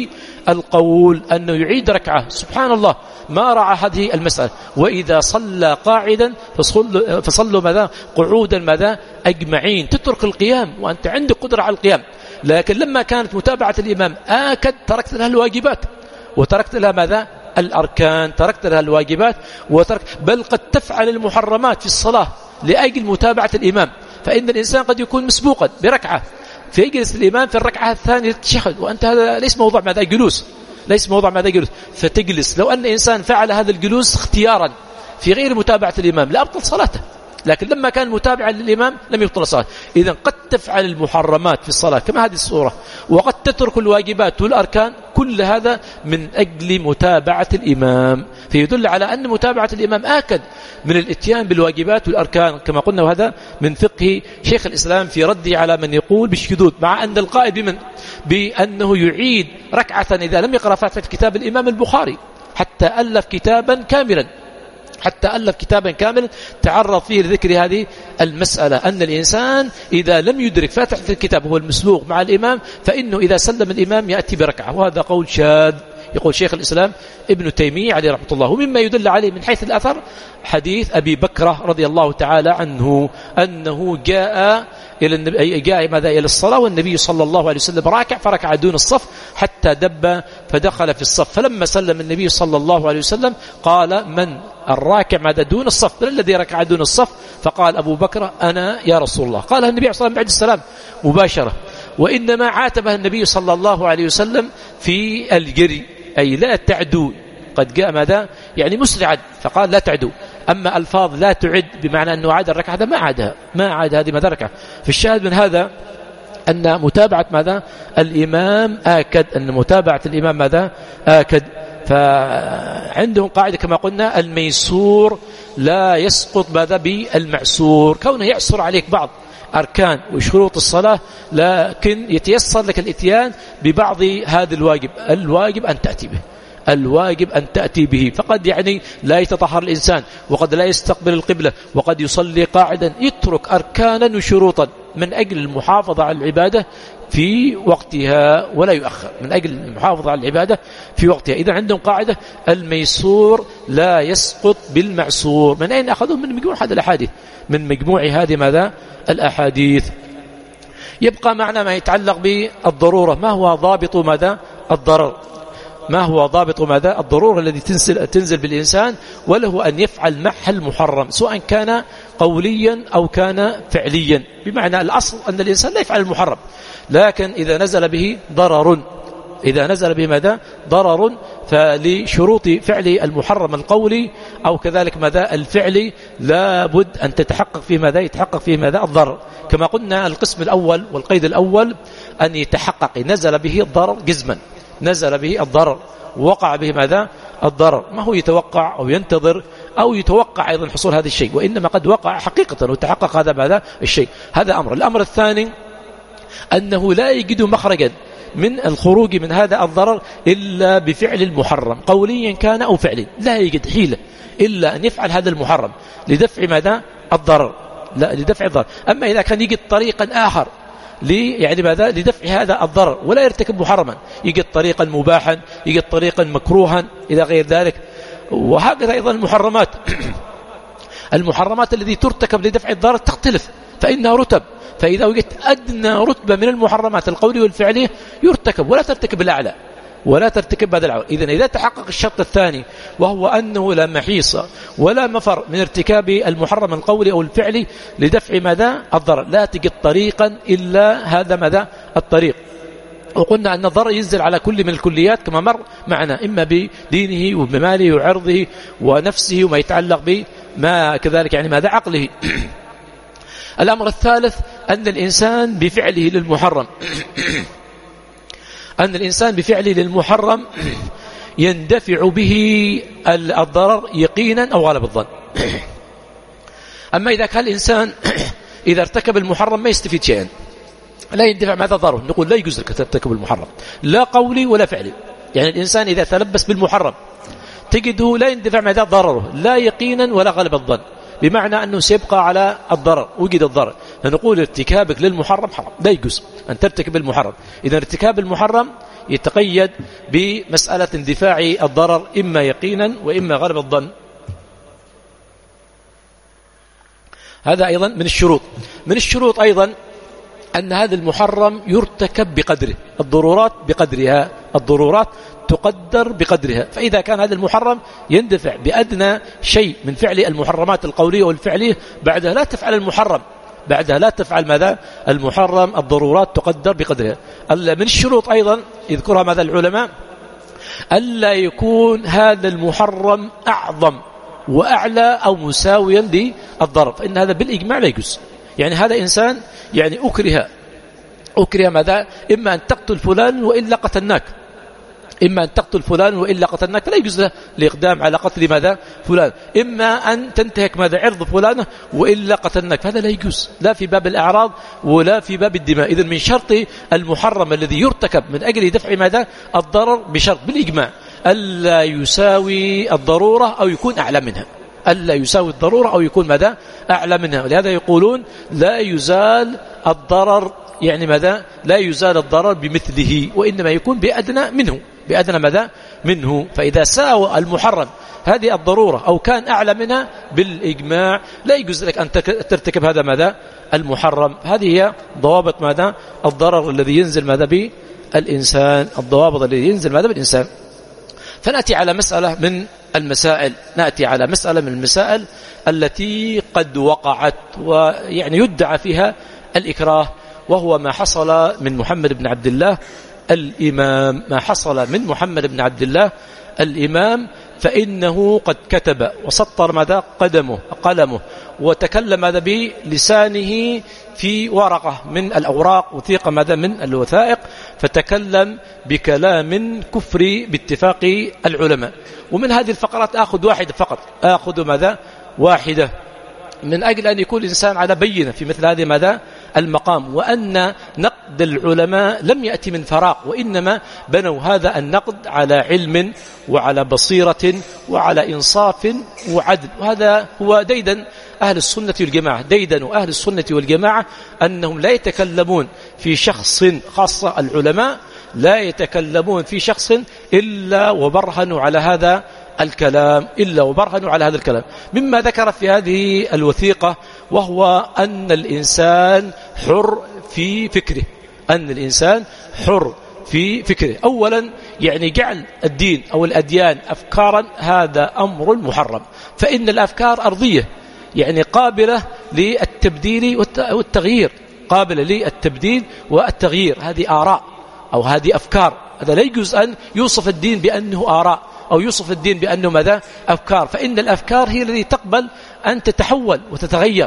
القول أنه يعيد ركعة. سبحان الله ما رعى هذه المسألة. وإذا صلى قاعدا فصلوا, فصلوا ماذا قعودا ماذا أجمعين، تترك القيام وأنت عندك قدرة على القيام. لكن لما كانت متابعة الإمام آكد تركت لها الواجبات وتركت لها ماذا الأركان، تركت لها الواجبات وترك، بل قد تفعل المحرمات في الصلاة لأجل متابعة الإمام. فإن الإنسان قد يكون مسبوقا بركعة فيجلس الإمام في الركعة الثانية تشهد، وأنت هذا ليس موضوع ماذا جلوس، ليس موضوع ماذا جلوس، فتجلس. لو أن إنسان فعل هذا الجلوس اختيارا في غير متابعة الإمام لا أبطل صلاته، لكن لما كان متابعا للإمام لم يبطل صلاته. إذن قد تفعل المحرمات في الصلاة كما هذه الصورة، وقد تترك الواجبات والأركان، كل هذا من أجل متابعة الإمام. فيدل على أن متابعة الإمام آكد من الاتيان بالواجبات والأركان كما قلنا. وهذا من فقه شيخ الإسلام في رده على من يقول بالشذوذ، مع أن القائل بمن بأنه يعيد ركعة إذا لم يقرأ فاتحة كتاب الإمام البخاري، حتى ألف كتابا كاملا حتى ألف كتابا كاملا تعرض فيه لذكر هذه المسألة، أن الإنسان إذا لم يدرك فاتحة الكتاب هو المسبوق مع الإمام فإنه إذا سلم الإمام يأتي بركعة. وهذا قول شاذ يقول شيخ الإسلام ابن تيمية عليه رحمة الله. ومما يدل عليه من حيث الأثر حديث أبي بكرة رضي الله تعالى عنه أنه جاء إلى النبي جاء ماذا إلى الصلاة والنبي صلى الله عليه وسلم راكع فركع دون الصف حتى دب فدخل في الصف، فلما سلم النبي صلى الله عليه وسلم قال من الراكع ماذا دون الصف، من الذي ركع دون الصف؟ فقال أبو بكر أنا يا رسول الله. قال النبي صلى الله عليه وسلم بعد السلام مباشرة، وإنما عاتبه النبي صلى الله عليه وسلم في الجري، أي لا تعدو، قد جاء ماذا يعني مسرعا فقال لا تعدو. أما ألفاظ لا تعد بمعنى أنه عاد الركعة هذا ما عادها ما عاد هذه ماذا ركعة. في الشاهد من هذا أن متابعة ماذا الإمام آكد، أن متابعة الإمام ماذا آكد. فعندهم قاعدة كما قلنا الميسور لا يسقط ماذا بالمعسور، كونه يعسر عليك بعض أركان وشروط الصلاة لكن يتيسر لك الاتيان ببعض هذا الواجب، الواجب أن تأتي به الواجب أن تأتي به. فقد يعني لا يتطهر الإنسان، وقد لا يستقبل القبلة، وقد يصلي قاعدا، يترك أركانا وشروطا من أجل المحافظة على العبادة في وقتها ولا يؤخر، من أجل المحافظة على العبادة في وقتها. إذا عندهم قاعدة الميسور لا يسقط بالمعسور. من أين أخذوه؟ من مجموع هذه الأحاديث، من مجموع هذه ماذا الأحاديث. يبقى معنا ما يتعلق بالضرورة. ما هو ضابط ماذا الضرر؟ ما هو ضابط ماذا الضرورة الذي تنزل, تنزل بالإنسان وله أن يفعل معها المحرم، سواء كان قوليا أو كان فعليا. بمعنى الأصل أن الإنسان لا يفعل المحرم، لكن إذا نزل به ضرر إذا نزل به ماذا ضرر فلشروط فعل المحرم القولي أو كذلك ماذا الفعلي لابد أن تتحقق فيه ماذا يتحقق فيه ماذا الضرر. كما قلنا القسم الأول والقيد الأول أن يتحقق نزل به الضرر جزما، نزل به الضرر وقع به ماذا الضرر، ما هو يتوقع أو ينتظر أو يتوقع أيضا حصول هذا الشيء، وإنما قد وقع حقيقة وتحقق هذا ماذا الشيء. هذا أمر. الأمر الثاني أنه لا يجد مخرجا من الخروج من هذا الضرر إلا بفعل المحرم قوليا كان أو فعليا، لا يجد حيلة إلا أن يفعل هذا المحرم لدفع ماذا الضرر، لا لدفع الضرر. أما إذا كان يجد طريقا آخر لي يعني ماذا لدفع هذا الضرر ولا يرتكب محرما، يجد طريقا مباحا، يجد طريقا مكروها إلى غير ذلك. وهكذا أيضا المحرمات المحرمات التي ترتكب لدفع الضرر تختلف، فإنها رتب، فإذا وجدت أدنى رتبة من المحرمات القولية والفعلية يرتكب ولا ترتكب الأعلى ولا ترتكب هذا العمل. إذن إذا تحقق الشرط الثاني وهو أنه لا محيص ولا مفر من ارتكاب المحرم القولي أو الفعلي لدفع ماذا الضرر، لا تجد طريقا إلا هذا ماذا الطريق. وقلنا أن الضرر ينزل على كل من الكليات كما مر معنا، إما بدينه وبماله وعرضه ونفسه وما يتعلق بما كذلك يعني ماذا عقله. الأمر الثالث أن الإنسان بفعله للمحرم أن الإنسان بفعله للمحرم يندفع به الضرر يقينا أو غالب الظن. أما إذا كان الإنسان إذا ارتكب المحرم ما يستفيد شيئا، لا يندفع ماذا ضرر، نقول لا يجوز لك ترتكب المحرم لا قولي ولا فعلي. يعني الإنسان إذا تلبس بالمحرم تجده لا يندفع ماذا ضرره لا يقينا ولا غالب الظن، بمعنى أنه سيبقى على الضرر، وجد الضرر، فنقول ارتكابك للمحرم حرام، لا يجوز أن ترتكب المحرم. إذا ارتكاب المحرم يتقيد بمسألة اندفاع الضرر إما يقينا وإما غلب الظن. هذا أيضا من الشروط. من الشروط أيضا أن هذا المحرم يرتكب بقدره، الضرورات بقدرها، الضرورات تقدر بقدرها. فإذا كان هذا المحرم يندفع بأدنى شيء من فعل المحرمات القولية والفعلية، بعدها لا تفعل المحرم، بعدها لا تفعل ماذا؟ المحرم. الضرورات تقدر بقدرها. من الشروط أيضا يذكرها ماذا العلماء؟ ألا يكون هذا المحرم أعظم وأعلى أو مساويا للضرر، فإن هذا بالإجماع لا يجوز. يعني هذا إنسان يعني أكره أكره ماذا؟ إما أن تقتل فلان وإلا قتلناك، إما أن تقتل فلان وإلا قتلناك، فلا يجوز له الإقدام على قتل ماذا؟ فلان. إما أن تنتهك ماذا؟ عرض فلانه وإلا قتلناك، فهذا لا يجوز، لا في باب الأعراض ولا في باب الدماء. إذن من شرط المحرم الذي يرتكب من أجل دفع ماذا؟ الضرر بشرط بالإجماع ألا يساوي الضرورة أو يكون أعلى منها، ألا يساوي الضرورة أو يكون ماذا؟ أعلى منها. ولهذا يقولون لا يزال الضرر، يعني ماذا؟ لا يزال الضرر بمثله، وإنما يكون بأدنى منه، بأدنى ماذا؟ منه. فإذا ساوى المحرم هذه الضرورة أو كان أعلى منها بالإجماع لا يجوز لك أن ترتكب هذا ماذا؟ المحرم. هذه هي ضوابط ماذا؟ الضرر الذي ينزل ماذا بالإنسان، الضوابط الذي ينزل ماذا بالإنسان. فنأتي على مسألة من المسائل، نأتي على مسألة من المسائل التي قد وقعت ويعني يدعى فيها الإكراه، وهو ما حصل من محمد بن عبد الله الإمام، ما حصل من محمد بن عبد الله الإمام، فإنه قد كتب وسطر ماذا؟ قدمه قلمه، وتكلم ماذا بلسانه في ورقة من الأوراق، وثيقة ماذا من الوثائق، فتكلم بكلام كفري باتفاق العلماء. ومن هذه الفقرات آخذ واحدة فقط، آخذ ماذا؟ واحدة، من أجل أن يكون الإنسان على بينة في مثل هذه ماذا؟ المقام، وأن نقد العلماء لم يأتي من فراغ، وإنما بنوا هذا النقد على علم وعلى بصيرة وعلى إنصاف وعدل. وهذا هو ديدن أهل السنة والجماعة، ديدن أهل السنة والجماعة أنهم لا يتكلمون في شخص، خاصة العلماء لا يتكلمون في شخص إلا وبرهنوا على هذا الكلام، إلا وبرهنوا على هذا الكلام. مما ذكر في هذه الوثيقة وهو أن الإنسان حر في فكره، أن الإنسان حر في فكره. أولا يعني جعل الدين أو الأديان أفكارا، هذا أمر محرم، فإن الأفكار أرضية، يعني قابلة للتبديل والتغيير، قابلة للتبديل والتغيير. هذه آراء أو هذه أفكار، هذا لا يجوز أن يوصف الدين بأنه آراء أو يوصف الدين بأنه ماذا؟ أفكار، فإن الأفكار هي التي تقبل أن تتحول وتتغير،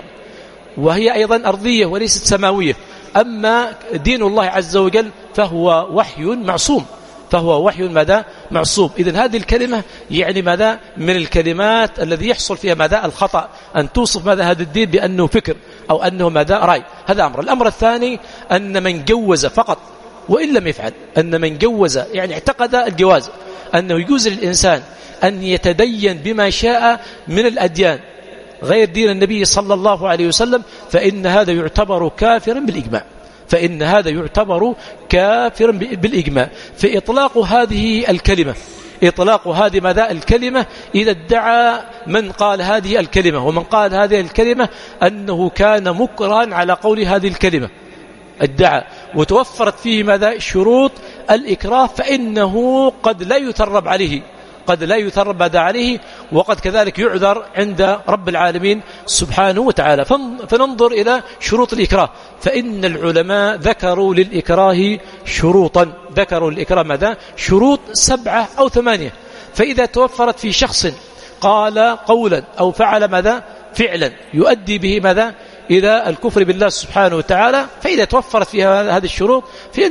وهي أيضا أرضية وليست سماوية. أما دين الله عز وجل فهو وحي معصوم، فهو وحي ماذا؟ معصوم. إذن هذه الكلمة يعني ماذا؟ من الكلمات الذي يحصل فيها ماذا؟ الخطأ، أن توصف ماذا هذا الدين بأنه فكر أو أنه ماذا؟ رأي. هذا أمر. الأمر الثاني أن من جوز فقط وإن لم يفعل، أن من جوز يعني اعتقد الجواز، أنه يجوز للإنسان أن يتدين بما شاء من الأديان غير دين النبي صلى الله عليه وسلم، فإن هذا يعتبر كافرا بالإجماع، فإن هذا يعتبر كافرا بالإجماع. فإطلاق هذه الكلمة، إطلاق هذه ماذا؟ الكلمة، إذا ادعى من قال هذه الكلمة ومن قال هذه الكلمة أنه كان مكرها على قول هذه الكلمة، ادعى وتوفرت فيه ماذا؟ شروط الإكراه، فإنه قد لا يترب عليه، قد لا يترب هذا عليه، وقد كذلك يعذر عند رب العالمين سبحانه وتعالى. فننظر إلى شروط الإكراه، فإن العلماء ذكروا للإكراه شروطا، ذكروا للإكراه ماذا؟ شروط سبعة أو ثمانية. فإذا توفرت في شخص قال قولا أو فعل ماذا؟ فعلا يؤدي به ماذا؟ إلى الكفر بالله سبحانه وتعالى، فإذا توفرت فيها هذه الشروط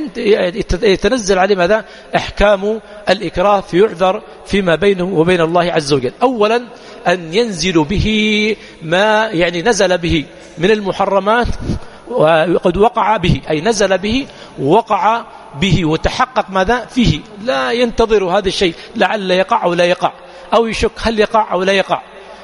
يتنزل عليه ماذا؟ أحكام الإكراه، في يعذر فيما بينه وبين الله عز وجل. أولا أن ينزل به ما يعني نزل به من المحرمات وقد وقع به، أي نزل به وقع به وتحقق ماذا فيه، لا ينتظر هذا الشيء لعل يقع أو لا يقع، أو يشك هل يقع أو لا يقع،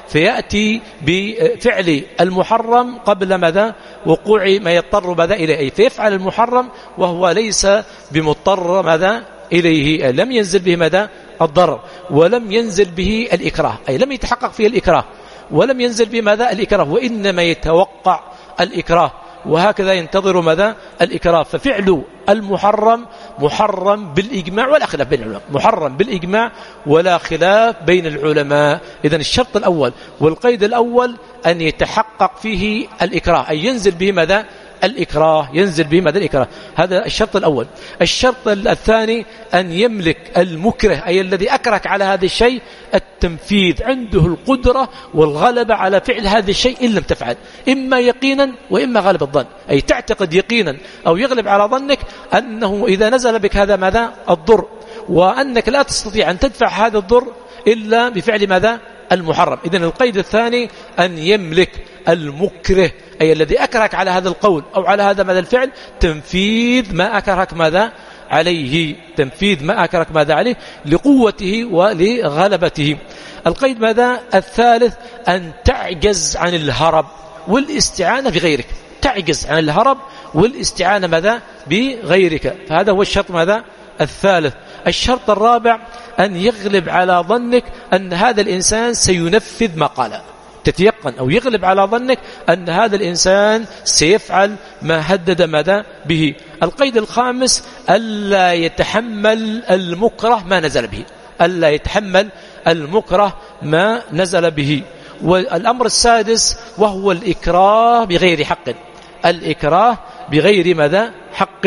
فيأتي بفعل المحرم قبل ماذا وقوع ما يضطر ماذا إليه، فيفعل المحرم وهو ليس بمضطر ماذا إليه، لم ينزل به ماذا الضرر ولم ينزل به الإكراه، أي لم يتحقق فيه الإكراه ولم ينزل به ماذا الإكراه، وإنما يتوقع الإكراه، وهكذا ينتظر ماذا الإكراه. ففعل المحرم محرم بالإجماع ولا خلاف بين العلماء، محرم بالإجماع ولا خلاف بين العلماء. إذن الشرط الأول والقيد الأول أن يتحقق فيه الإكراه، أي ينزل به ماذا الإكراه، ينزل به ماذا الإكراه، هذا الشرط الأول. الشرط الثاني أن يملك المكره، أي الذي أكرهك على هذا الشيء، التنفيذ، عنده القدرة والغلبة على فعل هذا الشيء إن لم تفعل، إما يقينا وإما غالب الظن، أي تعتقد يقينا أو يغلب على ظنك أنه إذا نزل بك هذا ماذا الضر، وأنك لا تستطيع أن تدفع هذا الضر إلا بفعل ماذا المحرم. إذن القيد الثاني أن يملك المكره، أي الذي أكرهك على هذا القول أو على هذا ماذا الفعل، تنفيذ ما أكرهك ماذا عليه، تنفيذ ما أكرهك ماذا عليه لقوته ولغلبته. القيد ماذا الثالث أن تعجز عن الهرب والاستعانة بغيرك، تعجز عن الهرب والاستعانة ماذا بغيرك، فهذا هو الشرط ماذا الثالث. الشرط الرابع أن يغلب على ظنك أن هذا الإنسان سينفذ ما قال، تتيقن أو يغلب على ظنك أن هذا الإنسان سيفعل ما هدد ماذا به. القيد الخامس ألا يتحمل المكره ما نزل به، ألا يتحمل المكره ما نزل به. والأمر السادس وهو الإكراه بغير حق، الإكراه بغير ماذا حق.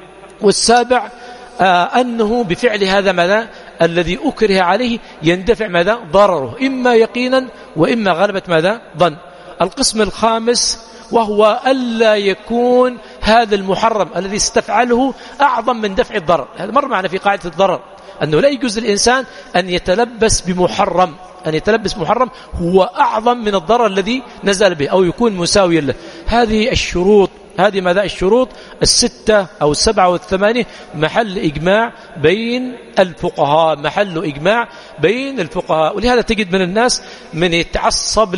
والسابع آه أنه بفعل هذا ماذا الذي أكره عليه يندفع ماذا ضرره، إما يقينا وإما غلبة ماذا ظن. القسم الخامس وهو ألا يكون هذا المحرم الذي استفعله أعظم من دفع الضرر. هذا مر معنا في قاعدة الضرر أنه لا يجوز الإنسان أن يتلبس بمحرم، أن يتلبس محرم هو أعظم من الضرر الذي نزل به أو يكون مساويا له. هذه الشروط، هذه ماذا الشروط الستة أو السبعة والثمانية محل إجماع بين الفقهاء، محل إجماع بين الفقهاء. ولهذا تجد من الناس من يتعصب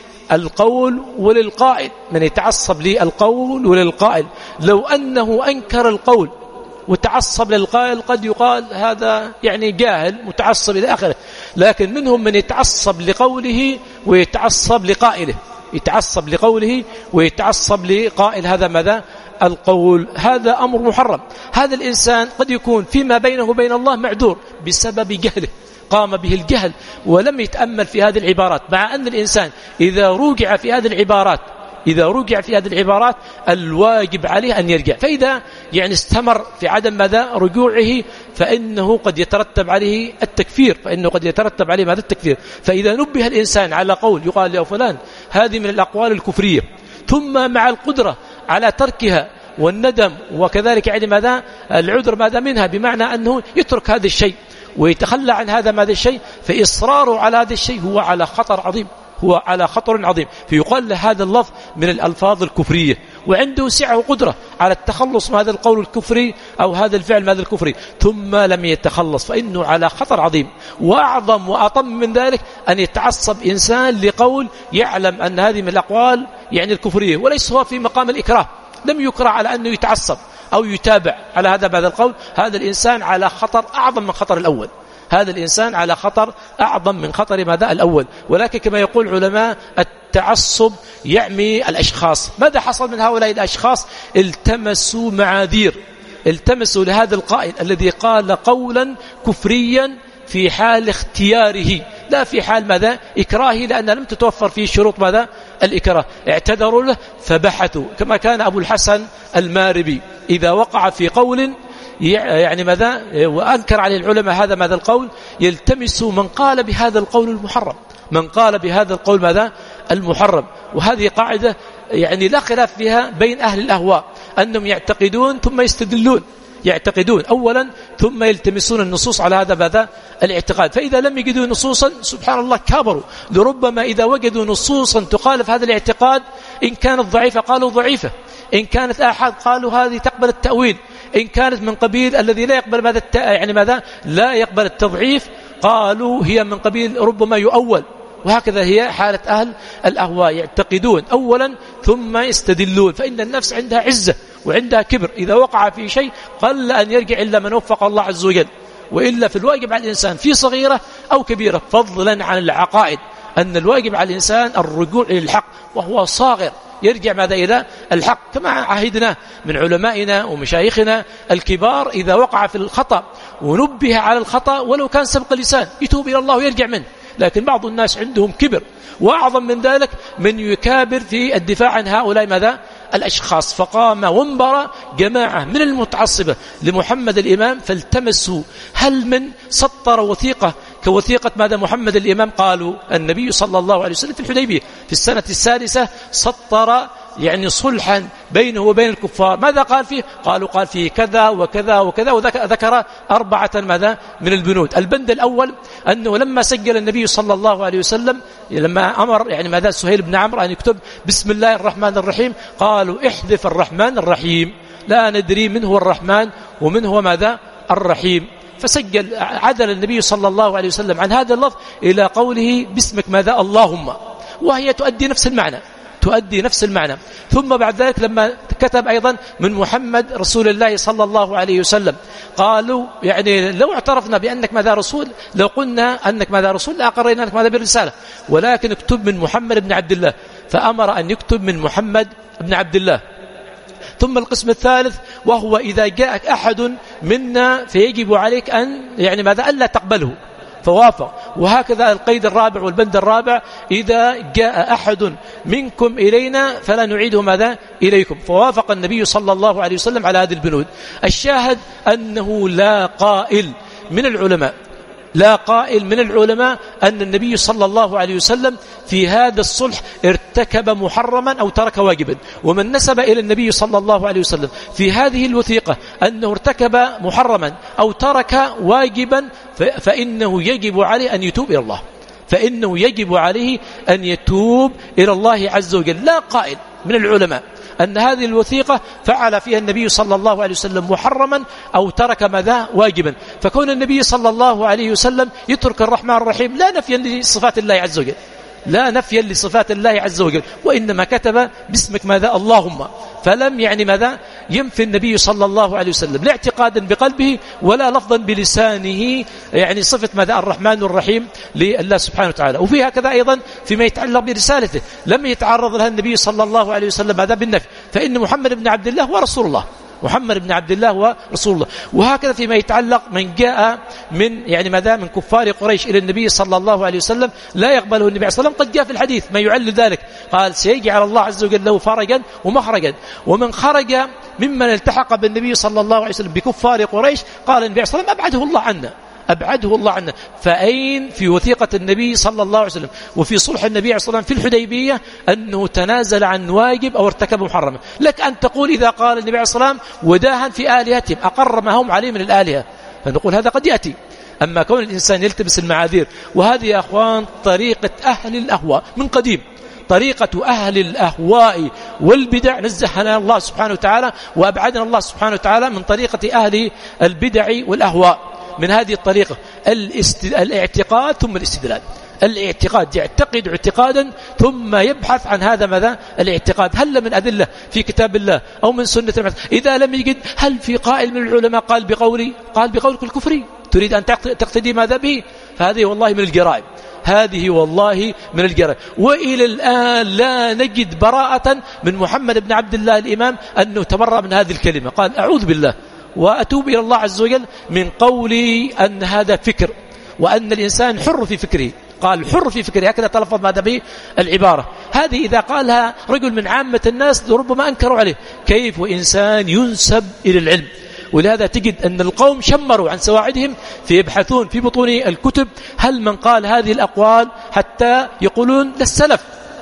للقول وللقائل، من يتعصب للقول وللقائل، لو أنه أنكر القول وتعصب للقائل قد يقال هذا يعني جاهل متعصب إلى آخره، لكن منهم من يتعصب لقوله ويتعصب لقائله، يتعصب لقوله ويتعصب لقائل هذا ماذا القول، هذا أمر محرم. هذا الإنسان قد يكون فيما بينه وبين الله معذور بسبب جهله، قام به الجهل ولم يتأمل في هذه العبارات، مع أن الإنسان إذا رجع في هذه العبارات إذا رجع في هذه العبارات الواجب عليه أن يرجع، فإذا يعني استمر في عدم ماذا رجوعه فإنه قد يترتب عليه التكفير، فإنه قد يترتب عليه ماذا التكفير. فإذا نبه الإنسان على قول يقال له فلان هذه من الأقوال الكفرية، ثم مع القدرة على تركها والندم وكذلك يعني ماذا العذر ماذا منها، بمعنى أنه يترك هذا الشيء ويتخلى عن هذا ماذا الشيء، فإصراره على هذا الشيء هو على خطر عظيم، هو على خطر عظيم، فيقال له هذا اللفظ من الألفاظ الكفرية، وعنده سعة وقدرة على التخلص من هذا القول الكفري أو هذا الفعل هذا الكفري، ثم لم يتخلص فإنه على خطر عظيم. وأعظم وأطم من ذلك أن يتعصب إنسان لقول يعلم أن هذه من الأقوال يعني الكفرية، وليس هو في مقام الإكراه، لم يكره على أنه يتعصب أو يتابع على هذا بعد القول، هذا الإنسان على خطر أعظم من خطر الأول، هذا الإنسان على خطر أعظم من خطر ماذا الأول. ولكن كما يقول علماء التعصب يعمي الأشخاص. ماذا حصل من هؤلاء الأشخاص؟ التمسوا معاذير، التمسوا لهذا القائل الذي قال قولا كفريا في حال اختياره لا في حال ماذا إكراهه، لأن لم تتوفر فيه شروط ماذا الإكراه، اعتذروا له فبحثوا، كما كان أبو الحسن الماربي إذا وقع في قول يعني ماذا وأنكر عليه العلماء هذا ماذا القول، يلتمس من قال بهذا القول المحرم، من قال بهذا القول ماذا المحرم. وهذه قاعدة يعني لا خلاف فيها بين أهل الأهواء، أنهم يعتقدون ثم يستدلون، يعتقدون أولا ثم يلتمسون النصوص على هذا ماذا الاعتقاد، فإذا لم يجدوا نصوصا سبحان الله كابروا، لربما إذا وجدوا نصوصا تخالف هذا الاعتقاد إن كانت ضعيفة قالوا ضعيفة، إن كانت آحاد قالوا هذه تقبل التأويل، إن كانت من قبيل الذي لا يقبل ماذا يعني ماذا لا يقبل التضعيف قالوا هي من قبيل ربما يؤول وهكذا هي حالة أهل الأهواء، يعتقدون أولا ثم يستدلون، فإن النفس عندها عزة وعندها كبر، إذا وقع في شيء قل أن يرجع إلا من وفق الله عز وجل، وإلا في الواجب على الإنسان في صغيرة أو كبيرة، فضلا عن العقائد أن الواجب على الإنسان الرجوع إلى الحق وهو صاغر، يرجع ماذا إلى الحق، كما عهدنا من علمائنا ومشايخنا الكبار إذا وقع في الخطأ ونبه على الخطأ ولو كان سبق لسان يتوب إلى الله ويرجع منه. لكن بعض الناس عندهم كبر، وأعظم من ذلك من يكابر في الدفاع عن هؤلاء ماذا الأشخاص. فقام وانبر جماعة من المتعصبة لمحمد الإمام فالتمسوا هل من سطر وثيقة كوثيقة ماذا محمد الإمام. قالوا النبي صلى الله عليه وسلم في الحديبية في السنة السادسة سطر يعني صلحا بينه وبين الكفار. ماذا قال فيه؟ قالوا قال فيه كذا وكذا وكذا، وذكر أربعة ماذا من البنود. البند الأول أنه لما سجل النبي صلى الله عليه وسلم لما أمر يعني ماذا سهيل بن عمرو أن يكتب بسم الله الرحمن الرحيم، قالوا احذف الرحمن الرحيم، لا ندري من هو الرحمن ومن هو ماذا الرحيم. فسجل عدل النبي صلى الله عليه وسلم عن هذا اللفظ إلى قوله باسمك ماذا اللهم، وهي تؤدي نفس المعنى تؤدي نفس المعنى. ثم بعد ذلك لما كتب أيضا من محمد رسول الله صلى الله عليه وسلم، قالوا يعني لو اعترفنا بأنك ماذا رسول، لو قلنا أنك ماذا رسول لأقرينا أنك ماذا بالرسالة، ولكن اكتب من محمد بن عبد الله، فأمر أن يكتب من محمد بن عبد الله. ثم القسم الثالث وهو إذا جاءك أحد منا فيجب عليك أن يعني ماذا ألا تقبله، فوافق. وهكذا القيد الرابع والبند الرابع إذا جاء أحد منكم إلينا فلا نعيده ماذا إليكم، فوافق النبي صلى الله عليه وسلم على هذه البنود. الشاهد أنه لا قائل من العلماء لا قائل من العلماء أن النبي صلى الله عليه وسلم في هذا الصلح ارتكب محرما أو ترك واجبا. ومن نسب إلى النبي صلى الله عليه وسلم في هذه الوثيقة أنه ارتكب محرما أو ترك واجبا فإنه يجب عليه أن يتوب إلى الله فإنه يجب عليه أن يتوب إلى الله عز وجل. لا قائل من العلماء أن هذه الوثيقة فعل فيها النبي صلى الله عليه وسلم محرما أو ترك ماذا واجبا. فكون النبي صلى الله عليه وسلم يترك الرحمن الرحيم لا نفيا لصفات الله عز وجل لا نفيا لصفات الله عز وجل وإنما كتب باسمك ماذا اللهم، فلم يعني ماذا ينفي النبي صلى الله عليه وسلم لا اعتقادا بقلبه ولا لفظا بلسانه يعني صفة ماذا الرحمن الرحيم لله سبحانه وتعالى. وفي هكذا أيضا فيما يتعلق برسالته لم يتعرض لها النبي صلى الله عليه وسلم هذا بالنفي، فإن محمد بن عبد الله هو رسول الله محمد بن عبد الله هو رسول الله. وهكذا فيما يتعلق من جاء من يعني ماذا من كفار قريش إلى النبي صلى الله عليه وسلم لا يقبله النبي صلى الله عليه وسلم، قد جاء في الحديث ما يعلل ذلك، قال سيجعل الله عز وجل له فرجا ومخرجا. ومن خرج ممن التحق بالنبي صلى الله عليه وسلم بكفار قريش قال النبي صلى الله عليه وسلم أبعده الله عنا أبعده الله عنا. فأين في وثيقة النبي صلى الله عليه وسلم وفي صلح النبي عليه الصلاة والسلام في الحديبية أنه تنازل عن واجب أو ارتكب محرما؟ لك أن تقول إذا قال النبي عليه الصلاة والسلام وداها في آلهتهم أقر ما هم عليه من الآلهة، فنقول هذا قد يأتي. أما كون الإنسان يلتبس المعاذير، وهذه يا أخوان طريقة أهل الأهواء من قديم، طريقة أهل الأهواء والبدع، نزهنا الله سبحانه وتعالى وأبعدنا الله سبحانه وتعالى من طريقة أهل البدع والأهواء. من هذه الطريقة الاست... الاعتقاد ثم الاستدلال. الاعتقاد يعتقد اعتقادا ثم يبحث عن هذا ماذا الاعتقاد، هل من أدلة في كتاب الله أو من سنة المعتقد. إذا لم يجد هل في قائل من العلماء قال بقولي قال بقولك الكفري تريد أن تقتدي ماذا به، فهذه والله من الجرائم هذه والله من الجرائم. وإلى الآن لا نجد براءة من محمد بن عبد الله الإمام أنه تبرأ من هذه الكلمة، قال أعوذ بالله وأتوب إلى الله عز وجل من قولي أن هذا فكر وأن الإنسان حر في فكره، قال حر في فكره، هكذا تلفظ ماذا به العبارة هذه. إذا قالها رجل من عامة الناس ربما أنكروا عليه، كيف وإنسان ينسب إلى العلم؟ ولهذا تجد أن القوم شمروا عن سواعدهم فيبحثون في بطون الكتب هل من قال هذه الأقوال حتى يقولون للسلف.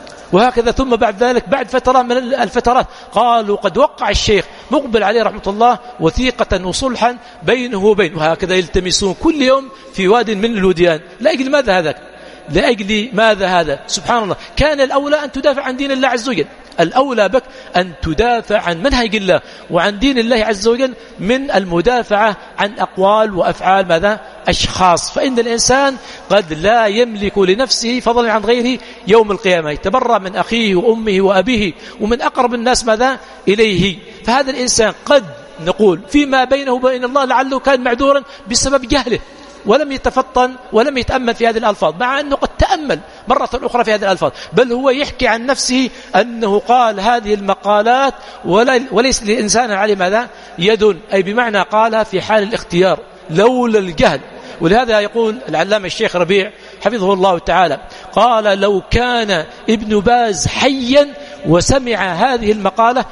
وهكذا ثم بعد ذلك بعد فترة من الفترات قالوا قد وقع الشيخ مقبل عليه رحمة الله وثيقة وصلحا بينه وبين، وهكذا يلتمسون كل يوم في واد من الوديان. لأجل ماذا هذا؟ لأجل ماذا هذا؟ سبحان الله. كان الأولى أن تدافع عن دين الله عز وجل، الأولى بك أن تدافع عن منهج الله وعن دين الله عز وجل من المدافعة عن أقوال وأفعال ماذا أشخاص. فإن الإنسان قد لا يملك لنفسه فضلا عن غيره يوم القيامة، يتبرأ من أخيه وأمه وأبيه ومن أقرب الناس ماذا إليه. فهذا الإنسان قد نقول فيما بينه وبين الله لعله كان معذورا بسبب جهله ولم يتفطن ولم يتأمل في هذه الألفاظ، مع أنه قد تأمل مرة أخرى في هذه الألفاظ، بل هو يحكي عن نفسه أنه قال هذه المقالات وليس لإنسان عليه ماذا يد، أي بمعنى قالها في حال الاختيار لولا الجهل. ولهذا يقول العلامة الشيخ ربيع حفظه الله تعالى قال لو كان ابن باز حيا وسمع هذه المقالة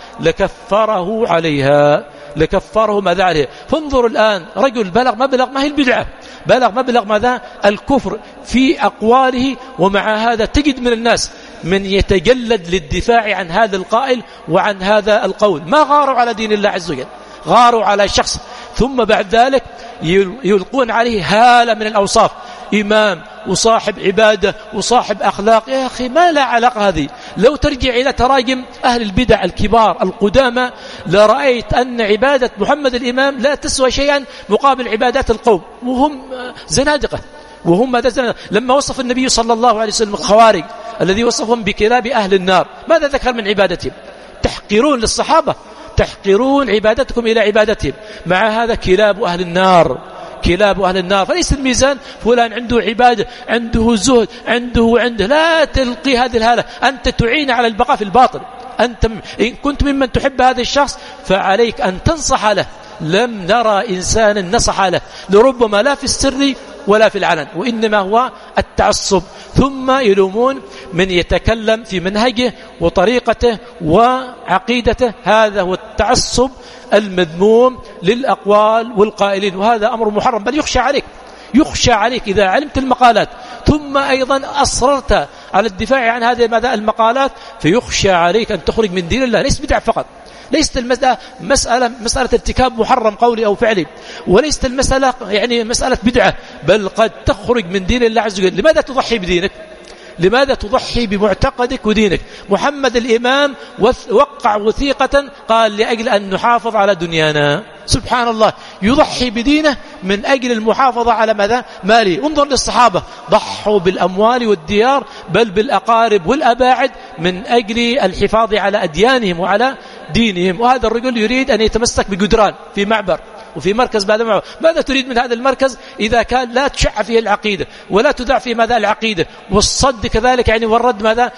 لكفره عليها، لكفره ماذا عليه. فانظر الآن رجل بلغ مبلغ ما هي البدعة، بلغ مبلغ ماذا الكفر في أقواله، ومع هذا تجد من الناس من يتجلد للدفاع عن هذا القائل وعن هذا القول. ما غاروا على دين الله عز وجل، غاروا على شخص، ثم بعد ذلك يلقون عليه هالة من الأوصاف، إمام وصاحب عبادة وصاحب أخلاق. يا أخي ما لا علاقة هذه. لو ترجع إلى تراجم أهل البدع الكبار القدامى لرأيت أن عبادة محمد الإمام لا تسوى شيئا مقابل عبادات القوم، وهم زنادقة وهم ماذا زنادقة. لما وصف النبي صلى الله عليه وسلم الخوارج الذي وصفهم بكلاب أهل النار، ماذا ذكر من عبادتهم؟ تحقرون للصحابة، تحقرون عبادتكم إلى عبادتهم، مع هذا كلاب أهل النار، كلاب أهل النار. فليس الميزان فلان عنده عبادة عنده زهد عنده عنده، لا تلقي هذه الهالة. أنت تعين على البقاء في الباطل. أنت إن كنت ممن تحب هذا الشخص فعليك أن تنصح له. لم نرى إنسانا نصح له لربما لا في السر ولا في العلن، وإنما هو التعصب. ثم يلومون من يتكلم في منهجه وطريقته وعقيدته، هذا هو التعصب المذموم للأقوال والقائلين، وهذا أمر محرم. بل يخشى عليك، يخشى عليك إذا علمت المقالات ثم أيضا أصررت على الدفاع عن هذه المقالات، فيخشى عليك أن تخرج من دين الله. ليس بدع فقط، ليست المسألة مسألة مسألة ارتكاب محرم قولي أو فعلي، وليست المسألة يعني مسألة بدعة، بل قد تخرج من دين الله عز وجل. لماذا تضحي بدينك؟ لماذا تضحي بمعتقدك ودينك؟ محمد الإمام وقع وثيقة قال لأجل أن نحافظ على دنيانا. سبحان الله، يضحي بدينه من أجل المحافظة على ماذا؟ ماله. انظر للصحابة، ضحوا بالأموال والديار بل بالأقارب والأباعد من أجل الحفاظ على أديانهم وعلى دينهم. وهذا الرجل يريد أن يتمسك بجدران في معبر وفي مركز بعد معه. ماذا تريد من هذا المركز إذا كان لا تشع فيه العقيدة ولا تدع فيه ماذا العقيدة، والصد كذلك يعني، والرد ماذا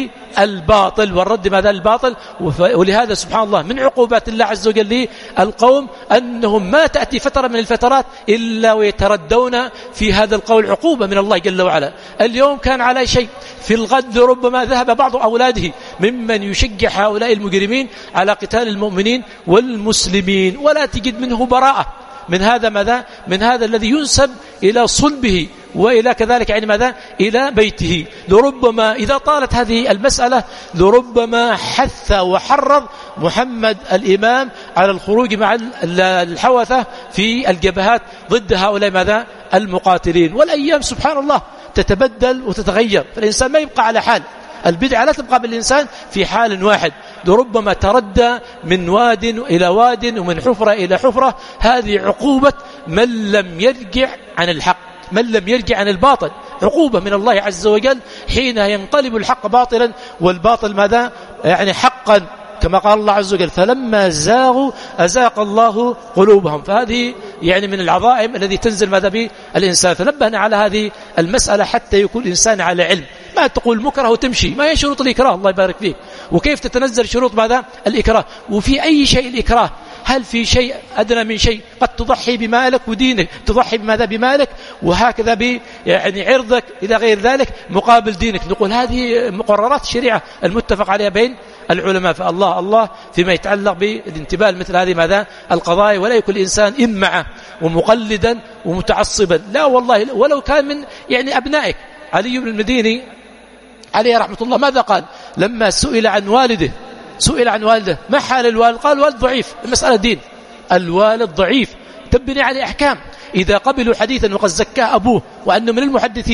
للباطل، والرد ماذا للباطل. ولهذا سبحان الله من عقوبات الله عز وجل للقوم أنهم ما تأتي فترة من الفترات إلا ويتردون في هذا القول، عقوبة من الله جل وعلا. اليوم كان على شيء، في الغد ربما ذهب بعض أولاده ممن يشجع هؤلاء المجرمين على قتال المؤمنين والمسلمين، ولا تجد منه براءة من هذا ماذا من هذا الذي ينسب إلى صلبه وإلى كذلك يعني ماذا إلى بيته. لربما إذا طالت هذه المسألة لربما حث وحرض محمد الإمام على الخروج مع الحوثة في الجبهات ضد هؤلاء ماذا المقاتلين. والأيام سبحان الله تتبدل وتتغير، فالإنسان ما يبقى على حال. البدعة لا تبقى بالإنسان في حال واحد، لربما تردى من واد إلى واد ومن حفرة إلى حفرة. هذه عقوبة من لم يرجع عن الحق، من لم يرجع عن الباطل، عقوبة من الله عز وجل حين ينقلب الحق باطلا والباطل ماذا يعني حقا، كما قال الله عز وجل فلما زاغوا أزاق الله قلوبهم. فهذه يعني من العظائم الذي تنزل ماذا به الإنسان. فنبهنا على هذه المسألة حتى يكون الإنسان على علم. ما تقول مكره وتمشي، ما هي شروط الإكراه الله يبارك فيك، وكيف تتنزل شروط ماذا الإكراه، وفي أي شيء الإكراه. هل في شيء أدنى من شيء؟ قد تضحي بمالك ودينك، تضحي بماذا بمالك وهكذا ب يعني عرضك إلى غير ذلك مقابل دينك. نقول هذه مقررات الشريعة المتفق عليها بين العلماء. فالله الله فيما يتعلق بالانتباه مثل هذه ماذا القضايا، ولا يكون الإنسان إمعا ومقلدا ومتعصبا، لا والله. ولو كان من يعني أبنائك. علي بن المديني عليه رحمة الله ماذا قال لما سئل عن والده؟ سئل عن والده ما حال الوالد؟ قال الوالد ضعيف. المسألة دين، الوالد ضعيف تبني عليه أحكام. إذا قبلوا حديثا وقد زكاه أبوه وأنه من المحدثين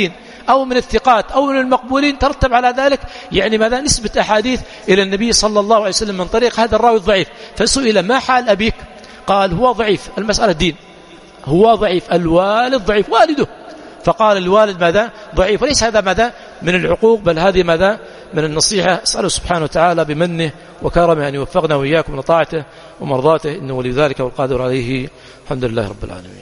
أو من الثقات أو من المقبولين ترتب على ذلك يعني ماذا نسبة أحاديث إلى النبي صلى الله عليه وسلم من طريق هذا الراوي الضعيف. فسئل ما حال أبيك؟ قال هو ضعيف. المسألة دين، هو ضعيف، الوالد ضعيف، والده. فقال الوالد ماذا؟ ضعيف. وليس هذا ماذا من العقوق، بل هذه ماذا من النصيحة. أسأله سبحانه وتعالى بمنه وكرمه أن يوفقنا وإياكم لطاعته ومرضاته، إنه ولذلك والقادر عليه. الحمد لله رب العالمين.